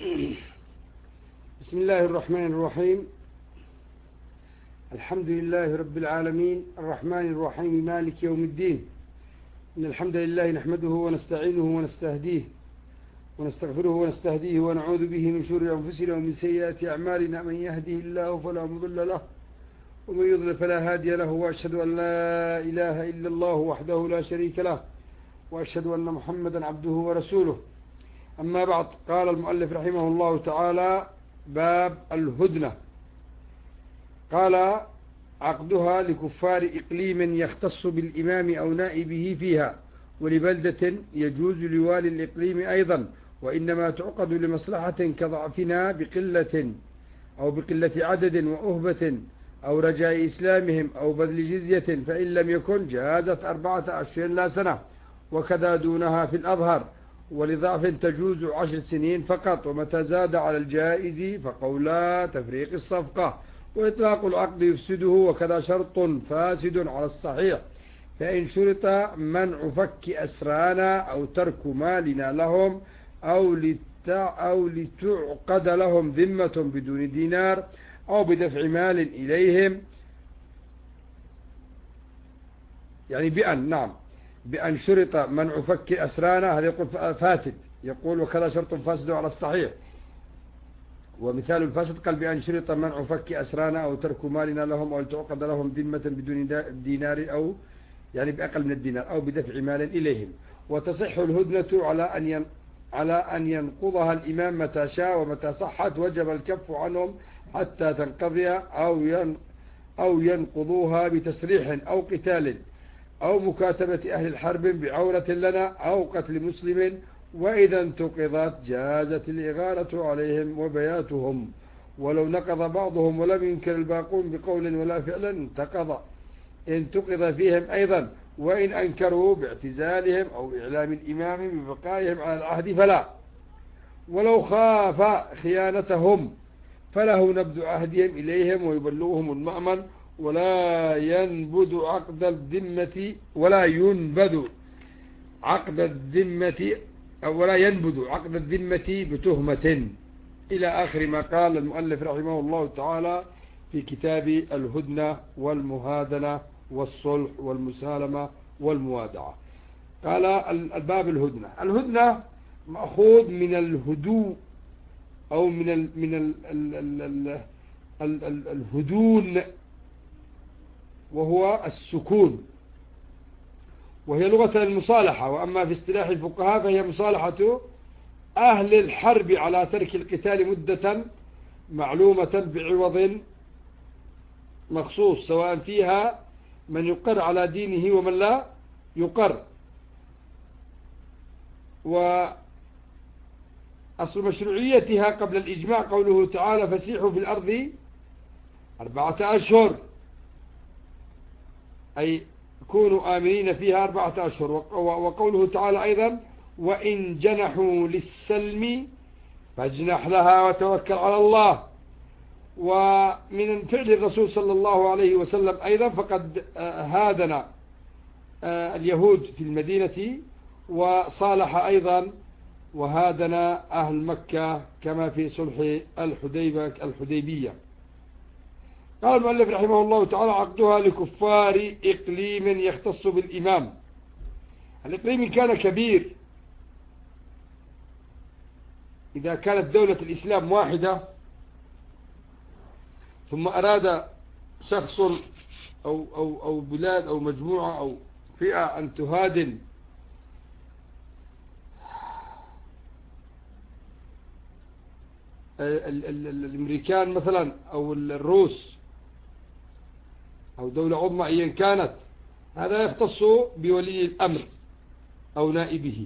بسم الله الرحمن الرحيم. الحمد لله رب العالمين الرحمن الرحيم مالك يوم الدين. إن الحمد لله نحمده ونستعينه ونستهديه ونستغفره ونستهديه ونعوذ به من شرور أنفسنا ومن سيئات أعمالنا. من يهده الله فلا مضل له ومن يضلل فلا هادي له، وأشهد أن لا إله إلا الله وحده لا شريك له، وأشهد أن محمدا عبده ورسوله. أما بعد، قال المؤلف رحمه الله تعالى: باب الهدنة. قال: عقدها لكفار إقليم يختص بالإمام أو نائبه فيها، ولبلدة يجوز لوالي الإقليم أيضا، وإنما تعقد لمصلحة كضعفنا بقلة عدد وأهبة أو رجاء إسلامهم أو بذل جزية، فإن لم يكن جازت 4 أشهر لا سنة، وكذا دونها في الأظهر. ولضعف تجوز 10 سنين فقط، ومتى زاد على الجائز فقولا تفريق الصفقة، وإطلاق العقد يفسده، وكذا شرط فاسد على الصحيح. فإن شرط منع فك أسرانا أو ترك مالنا لهم أو لتعقد لهم ذمة بدون دينار أو بدفع مال إليهم، يعني بأن شرط منع فك أسرانا، هذا يقول فاسد، يقول وكذا شرط فاسد على الصحيح. ومثال الفاسد قال: بأن شرط منع فك أسرانا أو ترك مالنا لهم أو تعقد لهم ذمة بدون دينار، أو يعني بأقل من الدينار، أو بدفع مال إليهم. وتصح الهدنة على أن ينقضها الإمام متى شاء، ومتى صحت وجب الكف عنهم حتى تنقضي، أو ينقضوها بتسريح أو قتال أو مكاتبة أهل الحرب بعورة لنا أو قتل مسلم. وإذا انتقضت جازت الإغارة عليهم وبياتهم، ولو نقض بعضهم ولم ينكر الباقون بقول ولا فعلا انتقض فيهم أيضا، وإن أنكروا باعتزالهم أو إعلام الإمام ببقائهم على العهد فلا. ولو خاف خيانتهم فله نبذ عهدهم إليهم ويبلغهم المأمن، ولا ينبذ عقد الذمة بتهمة، إلى آخر ما قال المؤلف رحمه الله تعالى في كتاب الهدنة والمهادنة والصلح والمسالمة والموادعة. قال: الباب الهدنة مأخوذ من الهدوء، أو من الهدون، وهو السكون، وهي لغة المصالحة. وأما في اصطلاح الفقهاء فهي مصالحة أهل الحرب على ترك القتال مدة معلومة بعوض مخصوص، سواء فيها من يقر على دينه ومن لا يقر. وأصل مشروعيتها قبل الإجماع قوله تعالى: فسيحوا في الأرض 4 أشهر، أي كونوا آمنين فيها 4 أشهر. وقوله تعالى أيضا: وإن جنحوا للسلم فاجنح لها وتوكل على الله. ومن فعل الرسول صلى الله عليه وسلم أيضا، فقد هادن اليهود في المدينة، وصالح أيضا وهادن أهل مكة كما في صلح الحديبية. قال المؤلف رحمه الله تعالى: عقدها لكفار إقليم يختص بالإمام. الإقليم كان كبير، إذا كانت دولة الإسلام واحدة ثم أراد شخص أو بلاد أو مجموعة أو فئة أن تهادن الأمريكان مثلا أو الروس أو دولة عظمى أيا كانت، هذا يختص بولي الأمر أو نائبه.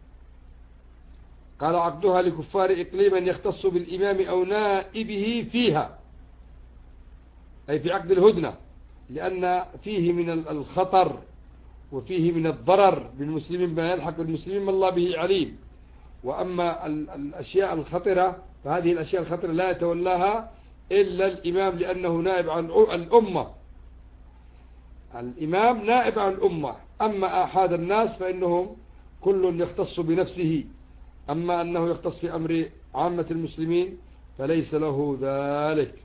قال: عقدها لكفار إقليما يختص بالإمام أو نائبه فيها، أي في عقد الهدنة، لأن فيه من الخطر وفيه من الضرر بالمسلمين ما يلحق بالمسلمين ما الله به عليم. وأما الأشياء الخطرة فهذه الأشياء الخطرة لا يتولاها إلا الإمام، لأنه نائب عن الأمة. الإمام نائب عن الأمة. أما آحاد الناس فإنهم كل يختص بنفسه، أما أنه يختص في أمر عامة المسلمين فليس له ذلك.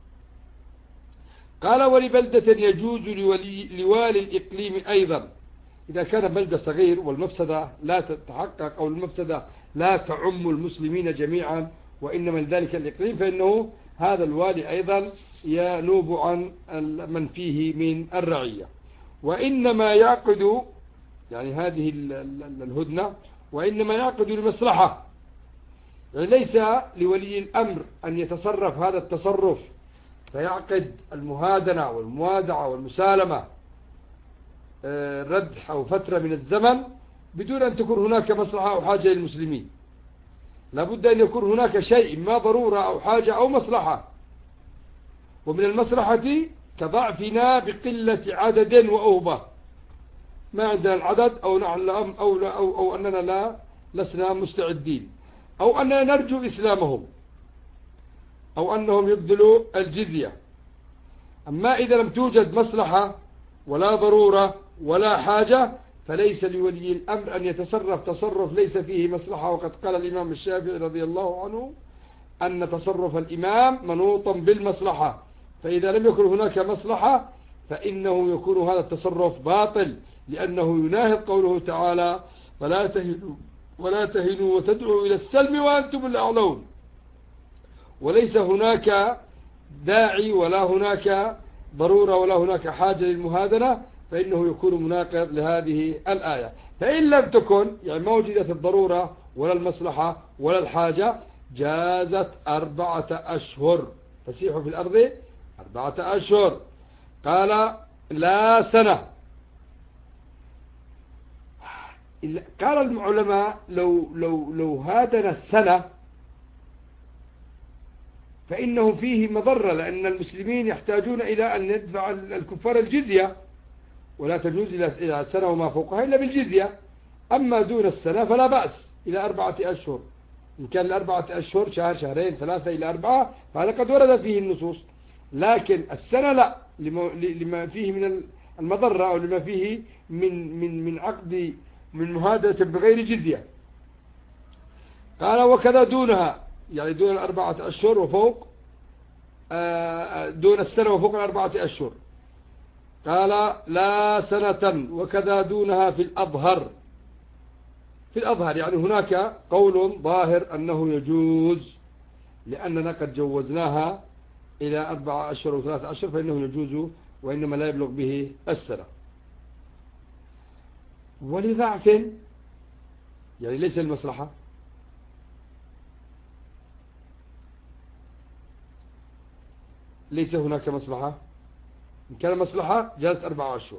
قال ولبلدة يجوز لوالي الإقليم أيضا إذا كان بلدة صغير والمفسدة لا تتحقق أو المفسدة لا تعم المسلمين جميعا وإنما لذلك الإقليم، فإنه هذا الوالي أيضا ينوب عن من فيه من الرعية. وإنما يعقد يعني هذه الهدنة وإنما يعقد لمصلحة، يعني ليس لولي الأمر أن يتصرف هذا التصرف فيعقد المهادنة والموادعة والمسالمة ردح أو فترة من الزمن بدون أن تكون هناك مصلحة أو حاجة للمسلمين. لابد أن يكون هناك شيء ما ضرورة أو حاجة أو مصلحة، ومن المصلحة كضعفنا بقلة عدد وأوبة، ما عندنا العدد أو أننا لسنا مستعدين أو أننا نرجو إسلامهم أو أنهم يبذلوا الجزية. أما إذا لم توجد مصلحة ولا ضرورة ولا حاجة فليس لولي الأمر أن يتصرف تصرف ليس فيه مصلحة. وقد قال الإمام الشافعي رضي الله عنه أن تصرف الإمام منوطا بالمصلحة، فإذا لم يكن هناك مصلحة فإنه يكون هذا التصرف باطل، لأنه يناهض قوله تعالى ولا تهنوا وتدعوا إلى السلم وأنتم الأعلون. وليس هناك داعي ولا هناك ضرورة ولا هناك حاجة للمهادنة، فإنه يكون مناقض لهذه الآية. فإن لم تكن يعني ما وجدت الضرورة ولا المصلحة ولا الحاجة جازت 4 أشهر، فسيحوا في الأرض 4 أشهر. قال لا سنة. قال العلماء لو هادن السنة فإنه فيه مضرة، لأن المسلمين يحتاجون إلى أن يدفع الكفار الجزية، ولا تجوز إلى سنة وما فوقها إلا بالجزية. أما دون السنة فلا بأس إلى 4 أشهر، إن كان 4 أشهر شهر شهرين 3 إلى 4 فهذا قد ورد فيه النصوص، لكن السنة لا، لما فيه من المضرة أو لما فيه من عقد من مهادنة بغير جزية. قال وكذا دونها يعني دون 4 أشهر وفوق دون السنة وفوق 4 أشهر. قال لا سنة وكذا دونها في الأظهر. في الأظهر يعني هناك قول ظاهر أنه يجوز، لأننا قد جوزناها إلى 4 أشهر و3 أشهر فإنه يجوز وإنما لا يبلغ به السنة. ولضعف يعني ليس المصلحة، ليس هناك مصلحة. إن كان مصلحة جازت 4 أشهر.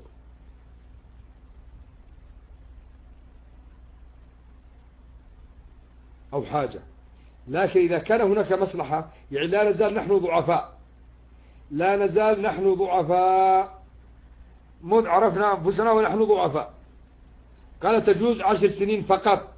أو حاجة، لكن إذا كان هناك مصلحة يعني لا نزال نحن ضعفاء، لا نزال نحن ضعفاء مذ عرفنا أنفسنا ونحن ضعفاء. قال تجوز 10 سنين فقط.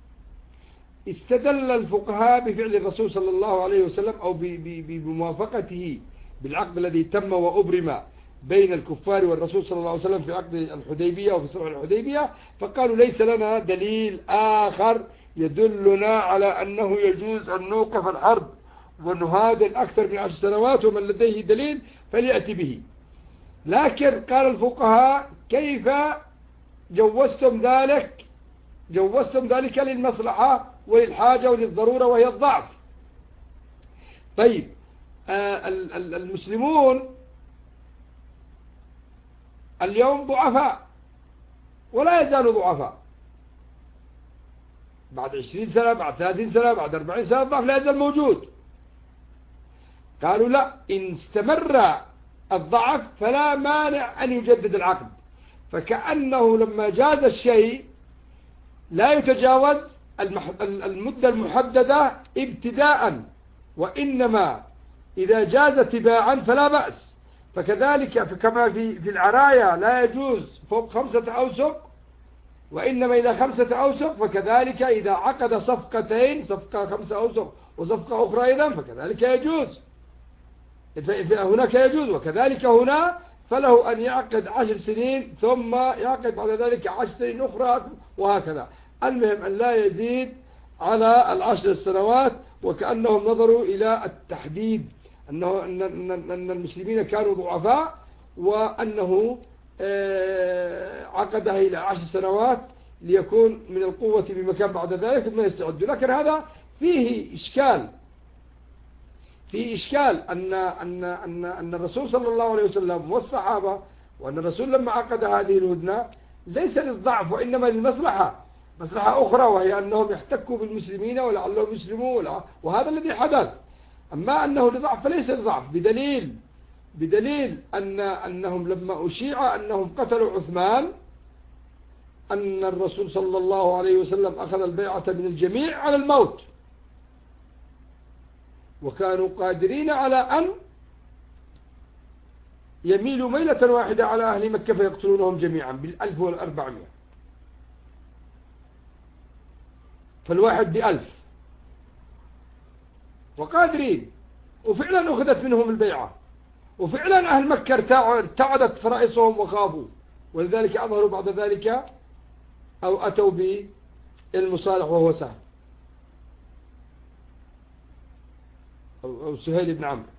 استدل الفقهاء بفعل الرسول صلى الله عليه وسلم أو بموافقته بالعقد الذي تم وأبرم بين الكفار والرسول صلى الله عليه وسلم في عقد الحديبية وفي صلح الحديبية، فقالوا ليس لنا دليل آخر يدلنا على أنه يجوز أن نوقف الحرب ونهادن أكثر من 10 سنوات، ومن لديه دليل فليأتي به. لكن قال الفقهاء كيف جوزتم ذلك للمصلحة وللحاجة وللضرورة وهي الضعف. طيب المسلمون اليوم ضعفاء ولا يزالوا ضعفاء، بعد 20 سنة بعد 30 سنة بعد 40 سنة الضعف لا يزال موجود. قالوا لا، إن استمر الضعف فلا مانع أن يجدد العقد، فكأنه لما جاز الشيء لا يتجاوز المدة المحددة ابتداء، وإنما إذا جاز تباعا فلا بأس. فكذلك كما في العرايا لا يجوز فوق 5 أوسق، وإنما إذا 5 أوسق، فكذلك إذا عقد صفقتين، صفقة 5 أوسق وصفقة أخرى أيضا فكذلك يجوز، هناك يجوز. وكذلك هنا فله أن يعقد 10 سنين ثم يعقد بعد ذلك 10 سنين أخرى وهكذا. المهم أن لا يزيد على العشر السنوات، وكأنهم نظروا إلى التحديد أن المسلمين كانوا ضعفاء، وأنه عقدها إلى 10 سنوات ليكون من القوة بمكان بعد ذلك ثم يستعدوا. لكن هذا فيه إشكال أن الرسول صلى الله عليه وسلم والصحابة، وأن الرسول لما عقد هذه الهدنة ليس للضعف وإنما للمصلحة، مصلحة أخرى، وهي أنهم يحتكوا بالمسلمين ولعلهم يسلمون، وهذا الذي حدث. أما أنه لضعف فليس لضعف، بدليل أنهم لما أشيع أنهم قتلوا عثمان، أن الرسول صلى الله عليه وسلم أخذ البيعة من الجميع على الموت، وكانوا قادرين على أن يميلوا ميلة واحدة على أهل مكة فيقتلونهم جميعا بال1400، فالواحد ب1000، وقادرين، وفعلا أخذت منهم البيعة، وفعلا أهل مكة ارتعدت فرائصهم وخافوا، ولذلك أظهروا بعد ذلك أو أتوا بالمصالح وهو سهل أو سهيل بن عمرو.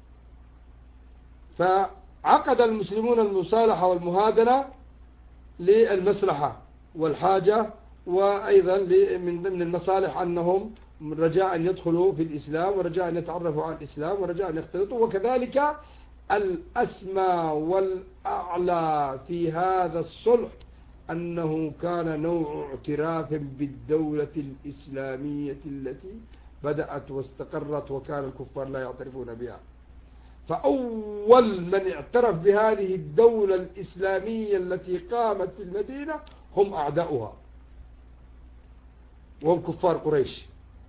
فعقد المسلمون المصالحة والمهادنة للمصلحة والحاجة، وأيضا من ضمن المصالح أنهم رجاء أن يدخلوا في الإسلام، ورجاء أن يتعرفوا على الإسلام، ورجاء أن يختلطوا. وكذلك الأسمى والأعلى في هذا الصلح أنه كان نوع اعتراف بالدولة الإسلامية التي بدأت واستقرت، وكان الكفار لا يعترفون بها. فأول من اعترف بهذه الدولة الإسلامية التي قامت في المدينة هم أعداؤها، وهم كفار قريش.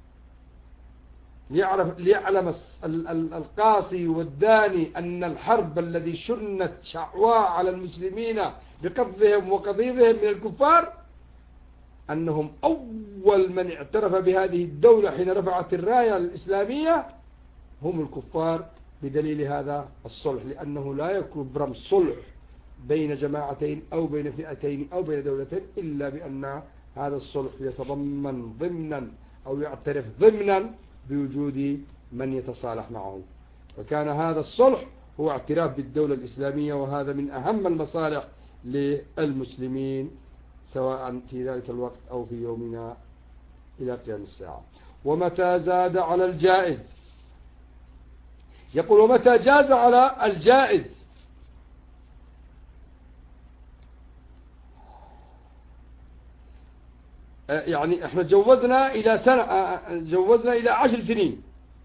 ليعلم القاصي والداني أن الحرب الذي شنت شعواء على المسلمين بقذفهم وقضيضهم من الكفار، أنهم أول من اعترف بهذه الدولة حين رفعت الراية الإسلامية هم الكفار، بدليل هذا الصلح، لأنه لا يكبر صلح بين جماعتين أو بين فئتين أو بين دولتين إلا بأن هذا الصلح يتضمن ضمنا أو يعترف ضمنا بوجود من يتصالح معه. فكان هذا الصلح هو اعتراف بالدولة الإسلامية، وهذا من أهم المصالح للمسلمين سواء في ذلك الوقت أو في يومنا إلى قيام الساعة. ومتى زاد على الجائز، يقول ومتى جاز على الجائز، يعني احنا جوزنا إلى سنة، جوزنا إلى 10 سنين،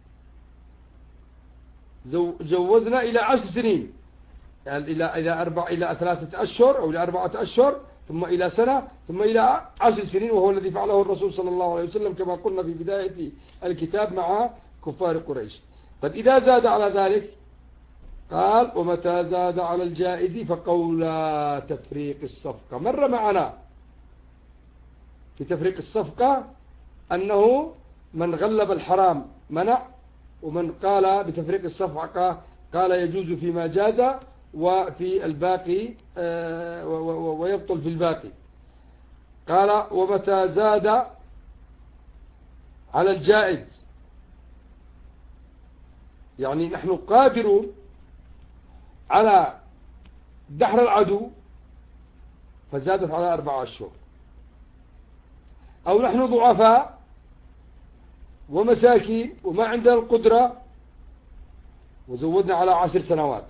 جوزنا إلى 10 سنين، يعني إلى 3 أشهر أو إلى 4 أشهر، ثم إلى سنة، ثم إلى 10 سنين، وهو الذي فعله الرسول صلى الله عليه وسلم كما قلنا في بداية الكتاب مع كفار قريش. طيب إذا زاد على ذلك قال ومتى زاد على الجائز فقولا تفريق الصفقة. مر معنا في تفريق الصفقة أنه من غلب الحرام منع، ومن قال بتفريق الصفقة قال يجوز فيما جاز وفي الباقي ويبطل في الباقي. قال ومتى زاد على الجائز، يعني نحن قادرون على دحر العدو فزادت على 4 أشهر، أو نحن ضعفاء ومساكين وما عندنا القدرة وزودنا على 10 سنوات،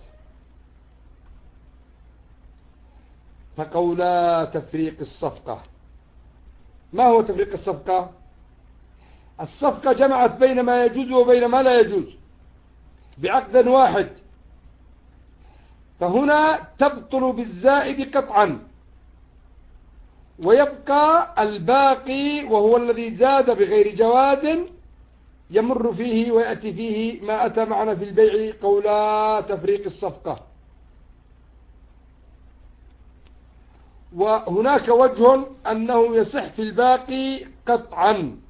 فقولا تفريق الصفقة. ما هو تفريق الصفقة؟ الصفقة جمعت بين ما يجوز وبين ما لا يجوز بعقد واحد، فهنا تبطل بالزائد قطعا، ويبقى الباقي وهو الذي زاد بغير جواز يمر فيه ويأتي فيه ما أتى معنا في البيع قولا تفريق الصفقة. وهناك وجه أنه يصح في الباقي قطعا،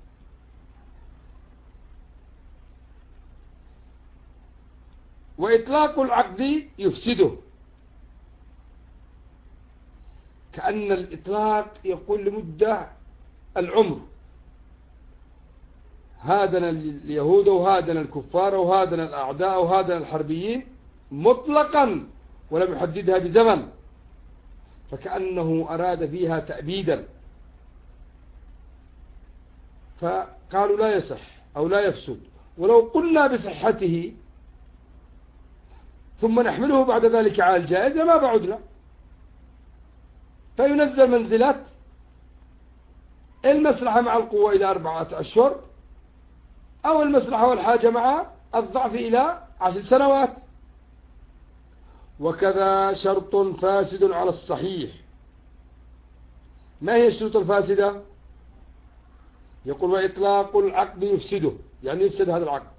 وإطلاق العقد يفسده، كأن الإطلاق يقول لمدة العمر، هادنا اليهود وهادنا الكفار وهادنا الأعداء وهادنا الحربيين مطلقا ولم يحددها بزمن، فكأنه أراد فيها تأبيدا، فقالوا لا يصح أو لا يفسد. ولو قلنا بصحته ثم نحمله بعد ذلك على الجائز ما بعدنا، فينزل منزلة المصلحة مع القوة إلى 4 أشهر، أو المصلحة والحاجة مع الضعف إلى 10 سنوات. وكذا شرط فاسد على الصحيح. ما هي الشروط الفاسدة؟ يقول وإطلاق العقد يفسده، يعني يفسد هذا العقد.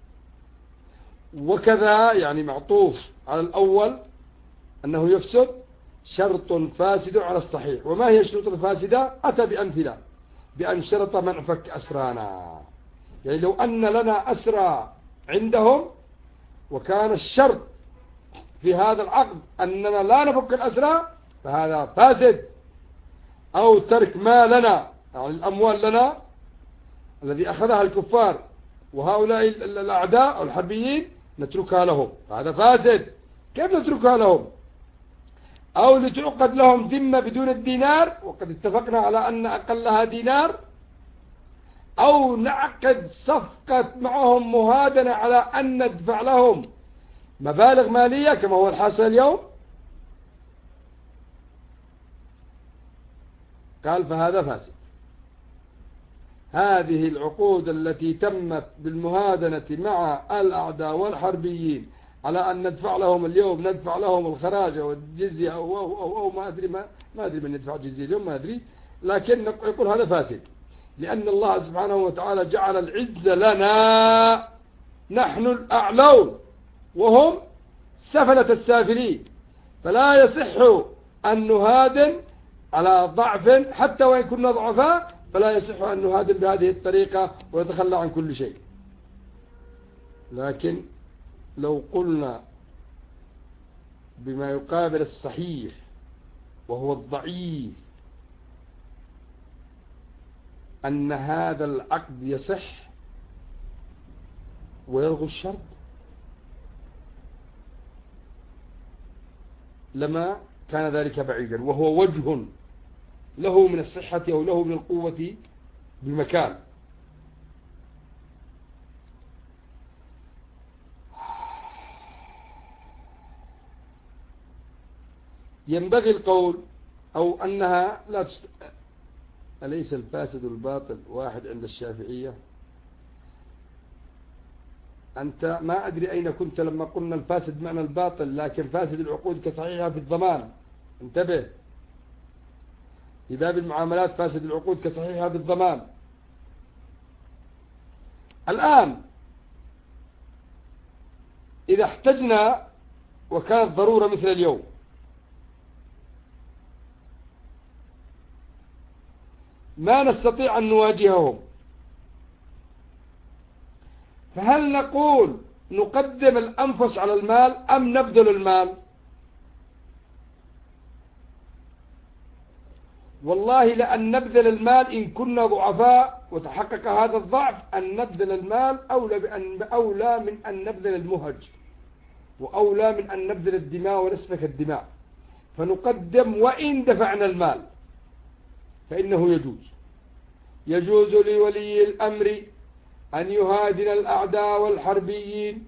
وكذا يعني معطوف على الأول أنه يفسد، شرط فاسد على الصحيح. وما هي الشروط الفاسدة؟ أتى بأمثلة، بأن شرط منع فك أسرانا، يعني لو أن لنا أسرى عندهم وكان الشرط في هذا العقد أننا لا نفك الأسرى فهذا فاسد. أو ترك ما لنا، يعني الأموال لنا الذي أخذها الكفار وهؤلاء الأعداء أو الحربيين نتركها لهم، هذا فاسد. كيف نتركها لهم؟ أو لتعقد لهم ذمة بدون الدينار، وقد اتفقنا على أن أقلها دينار، أو نعقد صفقة معهم مهادنة على أن ندفع لهم مبالغ مالية كما هو الحاصل اليوم. قال فهذا فاسد. هذه العقود التي تمت بالمهادنة مع الأعداء والحربيين على أن ندفع لهم اليوم، ندفع لهم الخراج والجزية أو ما أدري ما أدري من يدفع الجزية اليوم، ما أدري، لكن يقول هذا فاسد، لأن الله سبحانه وتعالى جعل العز لنا نحن الأعلون وهم سفلة السافلين، فلا يصح أن نهادن على ضعف حتى وإن كنا ضعفاء، فلا يصح أن نهادن بهذه الطريقة ونتخلى عن كل شيء. لكن لو قلنا بما يقابل الصحيح وهو الضعيف أن هذا العقد يصح ويلغي الشرط لما كان ذلك بعيدا، وهو وجه له من الصحة أو له من القوة بمكان. ينبغي القول أو أنها لا أليس الفاسد الباطل واحد عند الشافعية؟ أنت ما أدري أين كنت لما قلنا الفاسد معنى الباطل، لكن فاسد العقود كصحيحة في الضمان. انتبه، في باب المعاملات فاسد العقود كصحيحة في الضمان. الآن إذا احتجنا وكانت ضرورة مثل اليوم، ما نستطيع أن نواجههم، فهل نقول نقدم الأنفس على المال أم نبذل المال؟ والله لأن نبذل المال إن كنا ضعفاء وتحقق هذا الضعف، أن نبذل المال أولى من أن نبذل المهج، وأولى من أن نبذل الدماء ونسفك الدماء. فنقدم وإن دفعنا المال فإنه يجوز لولي الأمر أن يهادن الأعداء والحربيين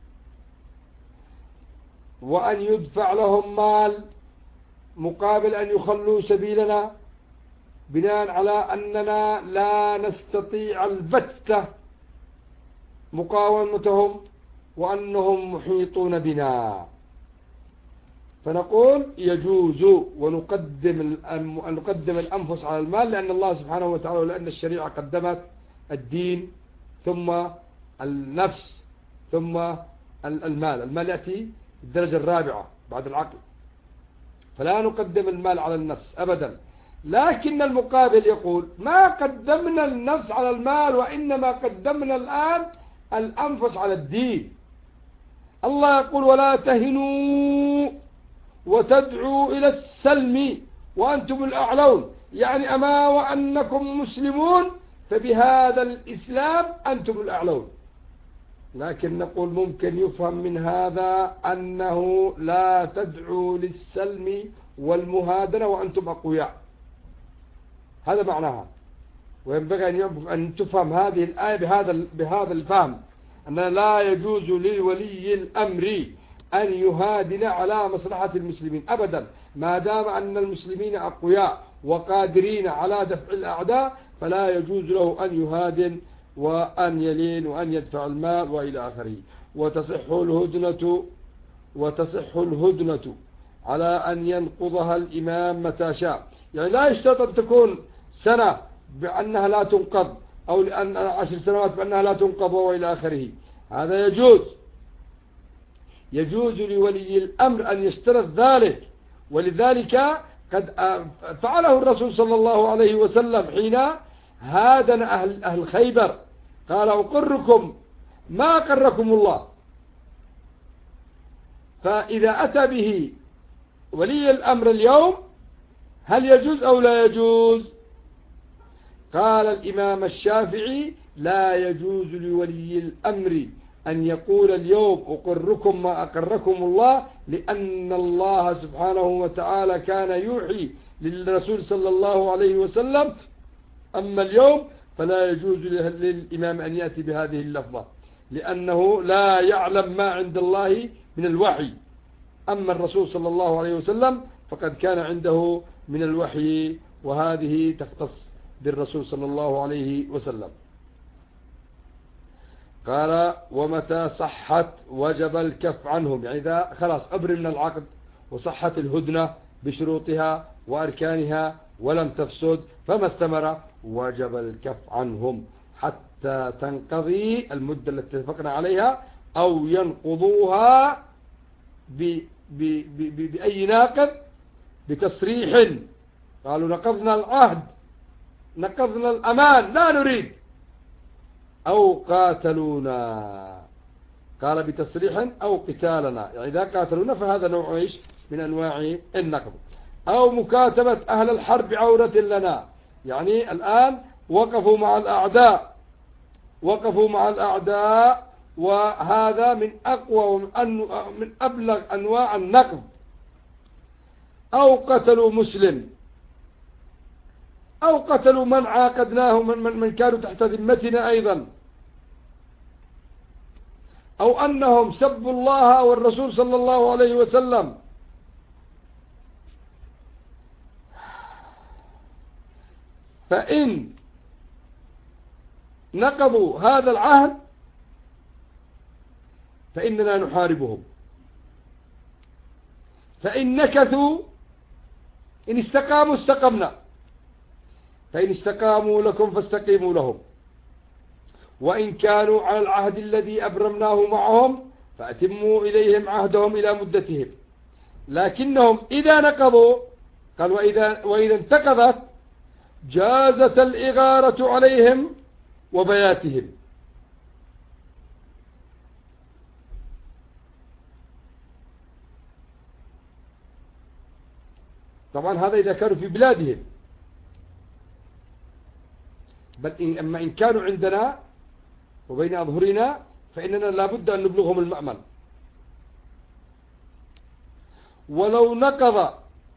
وأن يدفع لهم مال مقابل أن يخلوا سبيلنا، بناء على أننا لا نستطيع البتة مقاومتهم وأنهم محيطون بنا، فنقول يجوز ونقدم الأنفس على المال، لأن الله سبحانه وتعالى ولأن الشريعة قدمت الدين ثم النفس ثم المال يأتي الدرجة الرابعة بعد العقل، فلا نقدم المال على النفس أبدا. لكن المقابل يقول ما قدمنا النفس على المال، وإنما قدمنا الآن الأنفس على الدين. الله يقول ولا تهنوا وتدعوا إلى السلم وأنتم الأعلون، يعني أما وأنكم مسلمون فبهذا الإسلام أنتم الأعلون. لكن نقول ممكن يفهم من هذا أنه لا تدعوا للسلم والمهادنة وأنتم أقوياء، هذا معناها. وينبغي أن تفهم هذه الآية بهذا الفهم، أن لا يجوز لولي الأمر أن يهادن على مصلحة المسلمين أبدا، ما دام أن المسلمين أقوياء وقادرين على دفع الأعداء، فلا يجوز له أن يهادن وأن يلين وأن يدفع المال وإلى آخره. وتصح الهدنة على أن ينقضها الإمام متى شاء، يعني لا يشترط أن تكون سنة بأنها لا تنقض، أو لأن 10 سنوات بأنها لا تنقض وإلى آخره. هذا يجوز لولي الأمر أن يشترط ذلك، ولذلك قد فعله الرسول صلى الله عليه وسلم حين هادن أهل خيبر، قال أقركم ما أقركم الله. فإذا أتى به ولي الأمر اليوم هل يجوز أو لا يجوز؟ قال الإمام الشافعي لا يجوز لولي الأمر أن يقول اليوم أقركم ما أقركم الله، لأن الله سبحانه وتعالى كان يوحي للرسول صلى الله عليه وسلم. أما اليوم فلا يجوز للإمام أن يأتي بهذه اللفظة، لأنه لا يعلم ما عند الله من الوحي. أما الرسول صلى الله عليه وسلم فقد كان عنده من الوحي، وهذه تختص بالرسول صلى الله عليه وسلم. قال ومتى صحت وجب الكف عنهم، يعني إذا خلاص أبرمنا العقد وصحت الهدنة بشروطها وأركانها ولم تفسد، فما الثمرة؟ وجب الكف عنهم حتى تنقضي المدة التي اتفقنا عليها، أو ينقضوها بأي ناقض، بتصريح قالوا نقضنا العهد، نقضنا الأمان، لا نريد، أو قاتلونا، قال بتصريح أو قتالنا، يعني إذا قاتلونا فهذا نوع إيش من أنواع النقض. أو مكاتبة أهل الحرب عورة لنا، يعني الآن وقفوا مع الأعداء، وهذا من أقوى ومن أبلغ أنواع النقض. أو قتلوا مسلم، أو قتلوا من عاقدناه من كانوا تحت ذمتنا أيضا، أو أنهم سبوا الله والرسول صلى الله عليه وسلم. فإن نقضوا هذا العهد فإننا نحاربهم، فإن نكثوا إن استقاموا استقمنا، فإن استقاموا لكم فاستقيموا لهم، وإن كانوا على العهد الذي أبرمناه معهم فأتموا إليهم عهدهم إلى مدتهم. لكنهم إذا نقضوا، قال وإذا انتقضت جازت الإغارة عليهم وبياتهم. طبعا هذا إذا كانوا في بلادهم، بل أما إن كانوا عندنا وبين أظهرنا فإننا لابد أن نبلغهم المأمن. ولو نقض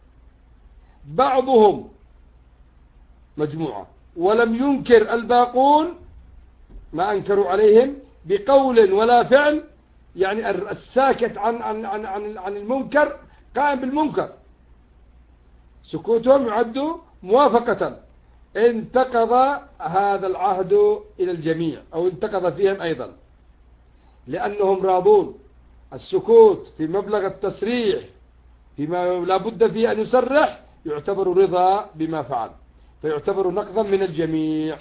بعضهم مجموعة ولم ينكر الباقون ما أنكروا عليهم بقول ولا فعل، يعني الساكت عن المنكر قائم بالمنكر، سكوتهم يعد موافقة، انتقض هذا العهد إلى الجميع، أو انتقض فيهم أيضا، لأنهم راضون. السكوت في مبلغ التصريح فيما لا بد فيه أن يصرح يعتبر رضا بما فعل، فيعتبر نقضا من الجميع.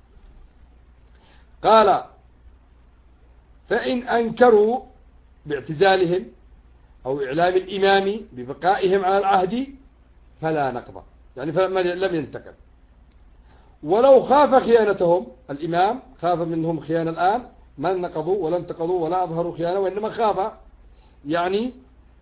قال فإن أنكروا باعتزالهم أو إعلام الإمام ببقائهم على العهد فلا نقض، يعني لم ينتقض. ولو خاف خيانتهم، الإمام خاف منهم خيانة الآن، ما نقضوا ولا انتقضوا ولا أظهروا خيانة، وإنما خاف، يعني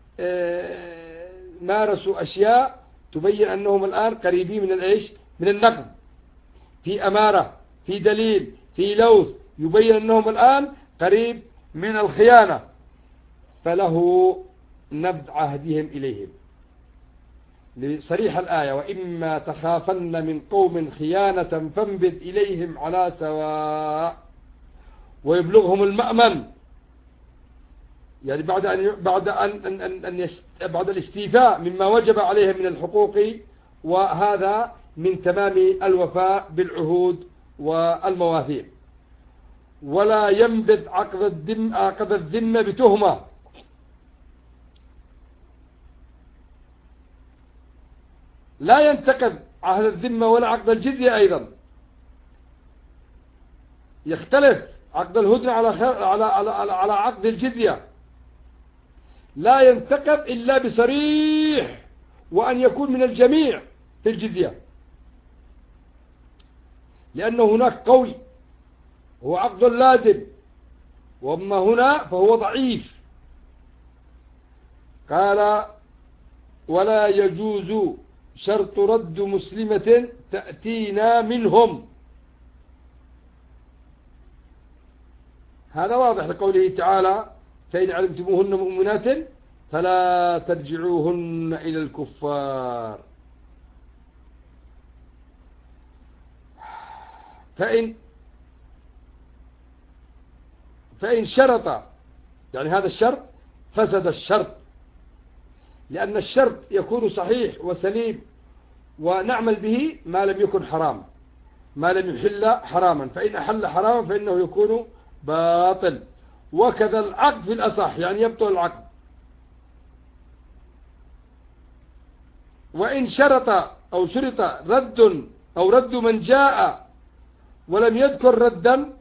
مارسوا أشياء تبين أنهم الآن قريبين من الإيش، من النقض، في في دليل، في لوث يبين أنهم الآن قريب من الخيانة، فله نبذ عهدهم إليهم. لصريح الآية: وإما تخافن من قوم خيانة فانبذ إليهم على سواء. ويبلغهم المأمن، يعني بعد الاستيفاء مما وجب عليهم من الحقوق، وهذا من تمام الوفاء بالعهود والمواثيق. ولا ينبذ عقد الذمة بتهمة، لا ينتقض عهد الذمة ولا عقد الجزية أيضا. يختلف عقد الهدنة على عقد الجزية، لا ينتقض إلا بصريح، وأن يكون من الجميع في الجزية، لأنه هناك قوي هو عقد لازم، وأما هنا فهو ضعيف. قال: ولا يجوز شرط رد مسلمة تأتينا منهم. هذا واضح لقوله تعالى: فإن علمتموهن مؤمنات فلا ترجعوهن إلى الكفار. فإن شرط، يعني هذا الشرط فسد الشرط، لأن الشرط يكون صحيح وسليم ونعمل به ما لم يكن حرام، ما لم يحل حراما، فإن أحل حراما فإنه يكون باطل. وكذا العقد في الأصح، يعني يبطل العقد. وإن شرط أو شرط رد من جاء ولم يذكر ردا،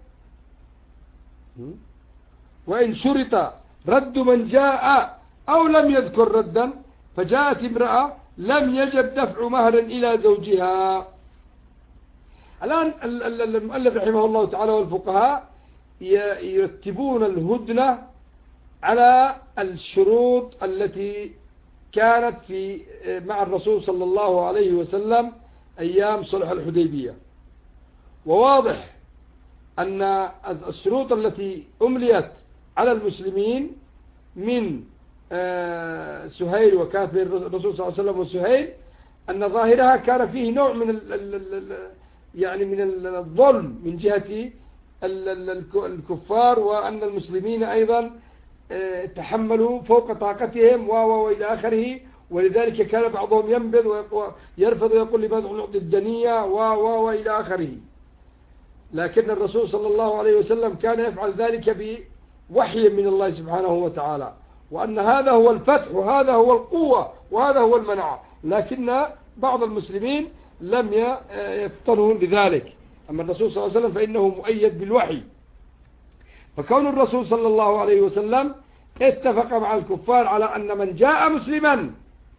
وإن شرط رد من جاء أو لم يذكر ردا فجاءت امرأة لم يجب دفع مهر إلى زوجها. الآن المؤلف رحمه الله تعالى والفقهاء يرتبون الهدنة على الشروط التي كانت مع الرسول صلى الله عليه وسلم أيام صلح الحديبية. وواضح أن الشروط التي أمليت على المسلمين من سهيل وكافر الرسول صلى الله عليه وسلم وسهيل، أن ظاهرها كان فيه نوع من يعني من الظلم من جهة الكفار، وأن المسلمين أيضا تحملوا فوق طاقتهم وإلى آخره. ولذلك كان بعضهم ينبذ ويرفض ويقول لماذا نعطي الدنية وإلى آخره. لكن الرسول صلى الله عليه وسلم كان يفعل ذلك بوحي من الله سبحانه وتعالى، وأن هذا هو الفتح وهذا هو القوة وهذا هو المنع. لكن بعض المسلمين لم يفطنوا لذلك. أما الرسول صلى الله عليه وسلم فإنه مؤيد بالوحي. فكون الرسول صلى الله عليه وسلم اتفق مع الكفار على أن من جاء مسلما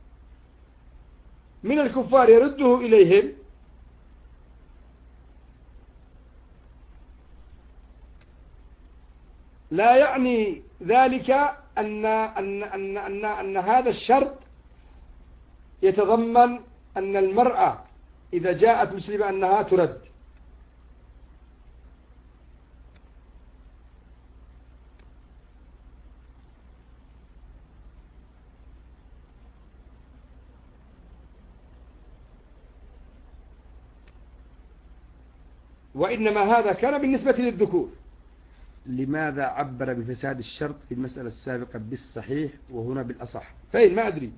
من الكفار يرده إليهم، لا يعني ذلك أن هذا الشرط يتضمن أن المرأة إذا جاءت مسلمة أنها ترد. وإنما هذا كان بالنسبة للذكور. لماذا عبر بفساد الشرط في المسألة السابقة بالصحيح وهنا بالأصح؟ فين؟ ما أدري.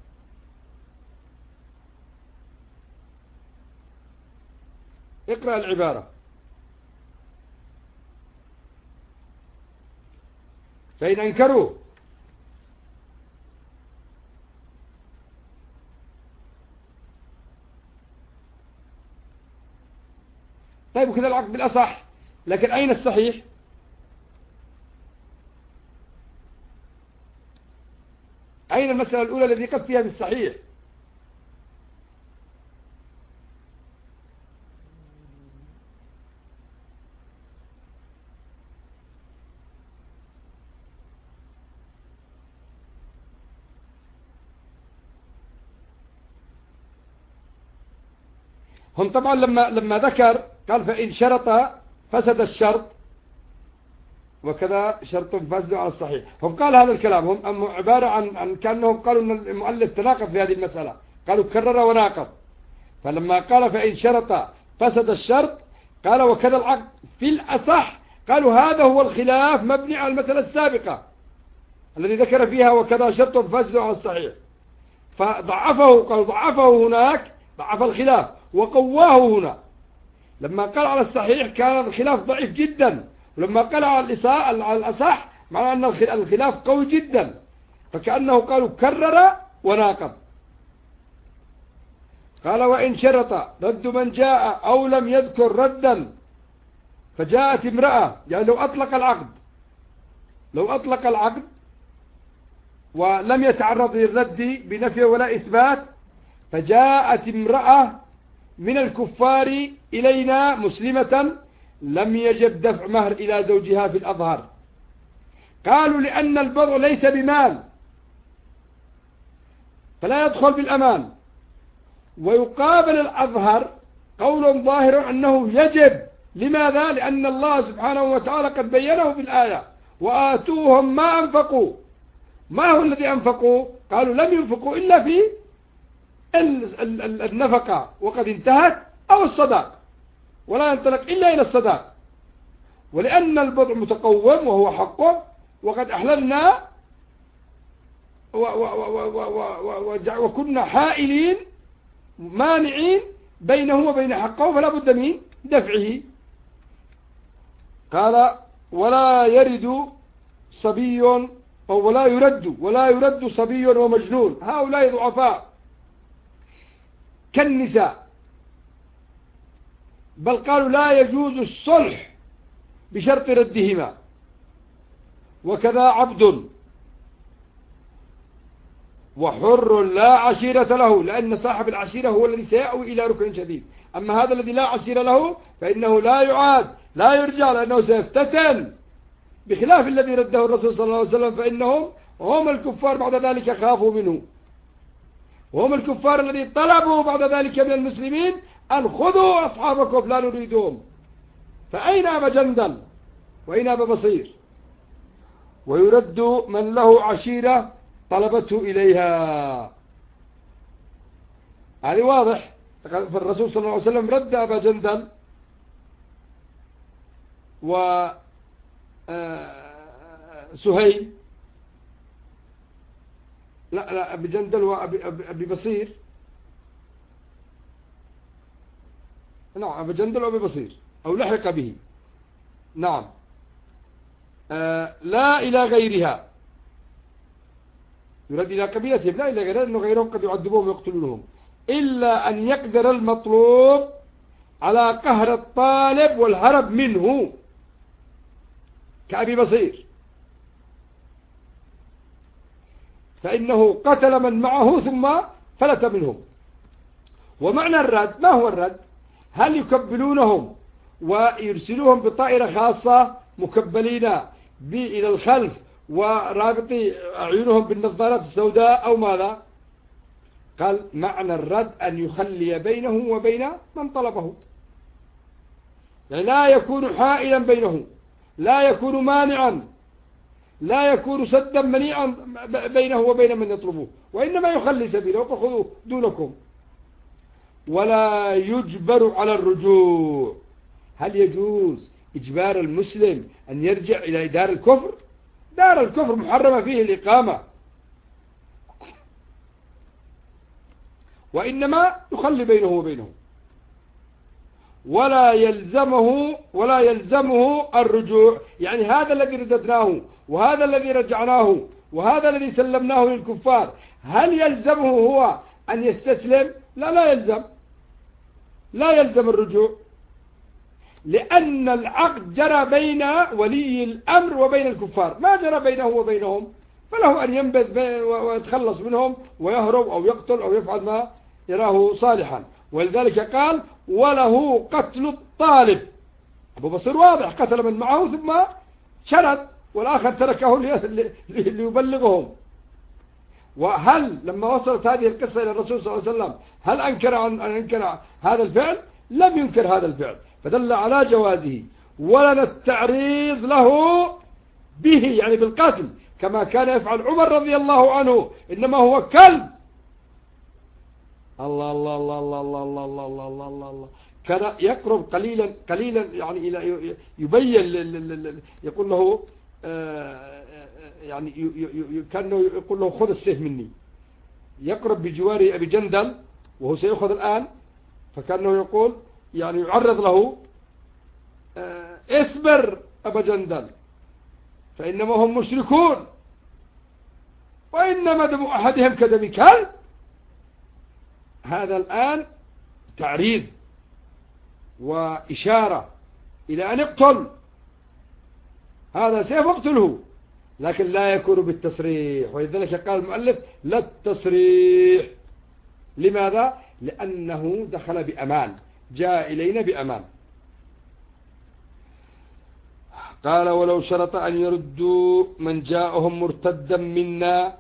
اقرأ العبارة. فإن أنكروا طيب وكذا العقد بالأصح، لكن أين الصحيح؟ أين المسألة الأولى الذي قد فيها بالصحيح؟ هم طبعا لما ذكر قال فإن شرط فسد الشرط، وكذا شرط فاسد على الصحيح. هم قال هذا الكلام، هم عبارة عن كأنهم قالوا أن المؤلف تناقض في هذه المسألة، قالوا كرر وناقض. فلما قال فإن شرط فسد الشرط قال وكذا العقد في الأصح، قالوا هذا هو الخلاف مبني على المسألة السابقة الذي ذكر فيها وكذا شرط فاسد على الصحيح، فضعفه، قالوا ضعفه هناك، ضعف الخلاف وقواه هنا. لما قال على الصحيح كان الخلاف ضعيف جدا، ولما قال على الأصح معنى أن الخلاف قوي جدا، فكأنه قالوا كرر وناقض. قال وإن شرط رد من جاء أو لم يذكر ردا فجاءت امرأة، يعني لو أطلق العقد ولم يتعرض للرد بنفي ولا إثبات، فجاءت امرأة من الكفار إلينا مسلمة لم يجب دفع مهر إلى زوجها في الأظهر. قالوا لأن البضع ليس بمال فلا يدخل بالأمان، ويقابل الأظهر قول ظاهر أنه يجب. لماذا؟ لأن الله سبحانه وتعالى قد بينه في الآية وآتوهم ما أنفقوا. ما هو الذي أنفقوا؟ قالوا لم ينفقوا إلا في النفقة وقد انتهت، أو الصداق، ولا ينطلق إلا إلى الصداق. ولأن البضع متقوم وهو حقه، وقد أحللنا وكنا حائلين مانعين بينه وبين حقه، فلا بد من دفعه. قال ولا يرد صبي، أو ولا يرد صبي ومجنون، هؤلاء ضعفاء كالنساء، بل قالوا لا يجوز الصلح بشرط ردهما، وكذا عبد وحر لا عشيرة له، لأن صاحب العشيرة هو الذي سيأوي إلى ركن شديد. أما هذا الذي لا عشيرة له فإنه لا يعاد، لا يرجع، لأنه سيفتتن، بخلاف الذي رده الرسول صلى الله عليه وسلم، فإنهم هم الكفار بعد ذلك خافوا منه، وهم الكفار الذي طلبوا بعد ذلك من المسلمين أن خذوا أصحابكم لا نريدهم. فأين أبا جندل وأين أبا بصير؟ ويرد من له عشيرة طلبته إليها. هذه واضح، فالرسول صلى الله عليه وسلم رد أبا جندل وسهيل، لا أبي جندل وأبي بصير، نعم أبي جندل وأبي بصير أو لحق به، نعم، لا إلى غيرها، يرد إلى قبيلتهم لا إلى غيرها، لأنه غيرهم قد يعذبوهم ويقتلونهم، إلا أن يقدر المطلوب على قهر الطالب والهرب منه كأبي بصير، فإنه قتل من معه ثم فلت منهم. ومعنى الرد، ما هو الرد؟ هل يكبلونهم ويرسلوهم بطائرة خاصة مكبلين إلى الخلف ورابطي أعينهم بالنظارات السوداء أو ماذا؟ قال معنى الرد أن يخلي بينه وبين من طلبه، يعني لا يكون حائلا بينه، لا يكون مانعا، لا يكون سدا منيعا بينه وبين من يطلبه، وإنما يخلي سبيله وخذوا دونكم. ولا يجبر على الرجوع. هل يجوز إجبار المسلم أن يرجع إلى دار الكفر؟ دار الكفر محرمة فيه الإقامة، وإنما يخلي بينه وبينه. ولا يلزمه الرجوع، يعني هذا الذي رددناه وهذا الذي رجعناه وهذا الذي سلمناه للكفار، هل يلزمه هو أن يستسلم؟ لا يلزم الرجوع، لأن العقد جرى بين ولي الأمر وبين الكفار، ما جرى بينه وبينهم، فله أن ينبذ ويتخلص منهم ويهرب أو يقتل أو يفعل ما يراه صالحا. ولذلك قال وله قتل الطالب. أبو بصير واضح، قتل من معه ثم شرد، والآخر تركه ليبلغهم. وهل لما وصلت هذه القصة إلى الرسول صلى الله عليه وسلم هل أنكر هذا الفعل؟ لم ينكر هذا الفعل، فدل على جوازه، ولنا التعريض له به يعني بالقتل كما كان يفعل عمر رضي الله عنه، إنما هو كلب. الله الله الله الله الله الله الله الله الله الله الله. كان يقرب قليلا قليلا يعني إلى يبين يقول له يعني كان يقول له خذ السيف مني، يقرب بجوار أبي جندل وهو سيأخذ الآن، فكانه يقول يعني يعرض له اصبر أبا جندل فإنما هم مشركون وإنما دم أحدهم كدم كلب. هذا الآن تعريض وإشارة إلى أن اقتل، هذا سيف اقتله، لكن لا يكون بالتصريح. ولذلك قال المؤلف لا التصريح. لماذا؟ لأنه دخل بأمان، جاء إلينا بأمان. قال ولو شرط أن يردوا من جاءهم مرتدا منا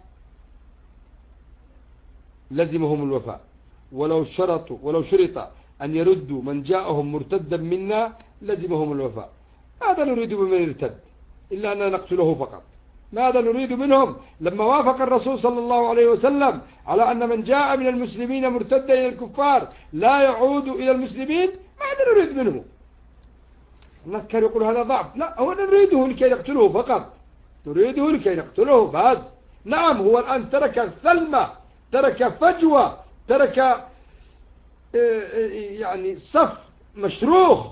لزمهم الوفاء. ولو شرط أن يردوا من جاءهم مرتدا منا لزمهم الوفاء. ماذا نريد بمن ارتد إلا أن نقتله فقط؟ ماذا نريد منهم لما وافق الرسول صلى الله عليه وسلم على أن من جاء من المسلمين مرتدا إلى الكفار لا يعود إلى المسلمين؟ ماذا نريد منه؟ الناس كانوا يقولوا هذا ضعف. لا، هو نريده لكي نقتله فقط، نريده لكي نقتله بس. نعم، هو الآن ترك ثلمة، ترك فجوة، ترك يعني صف مشروخ،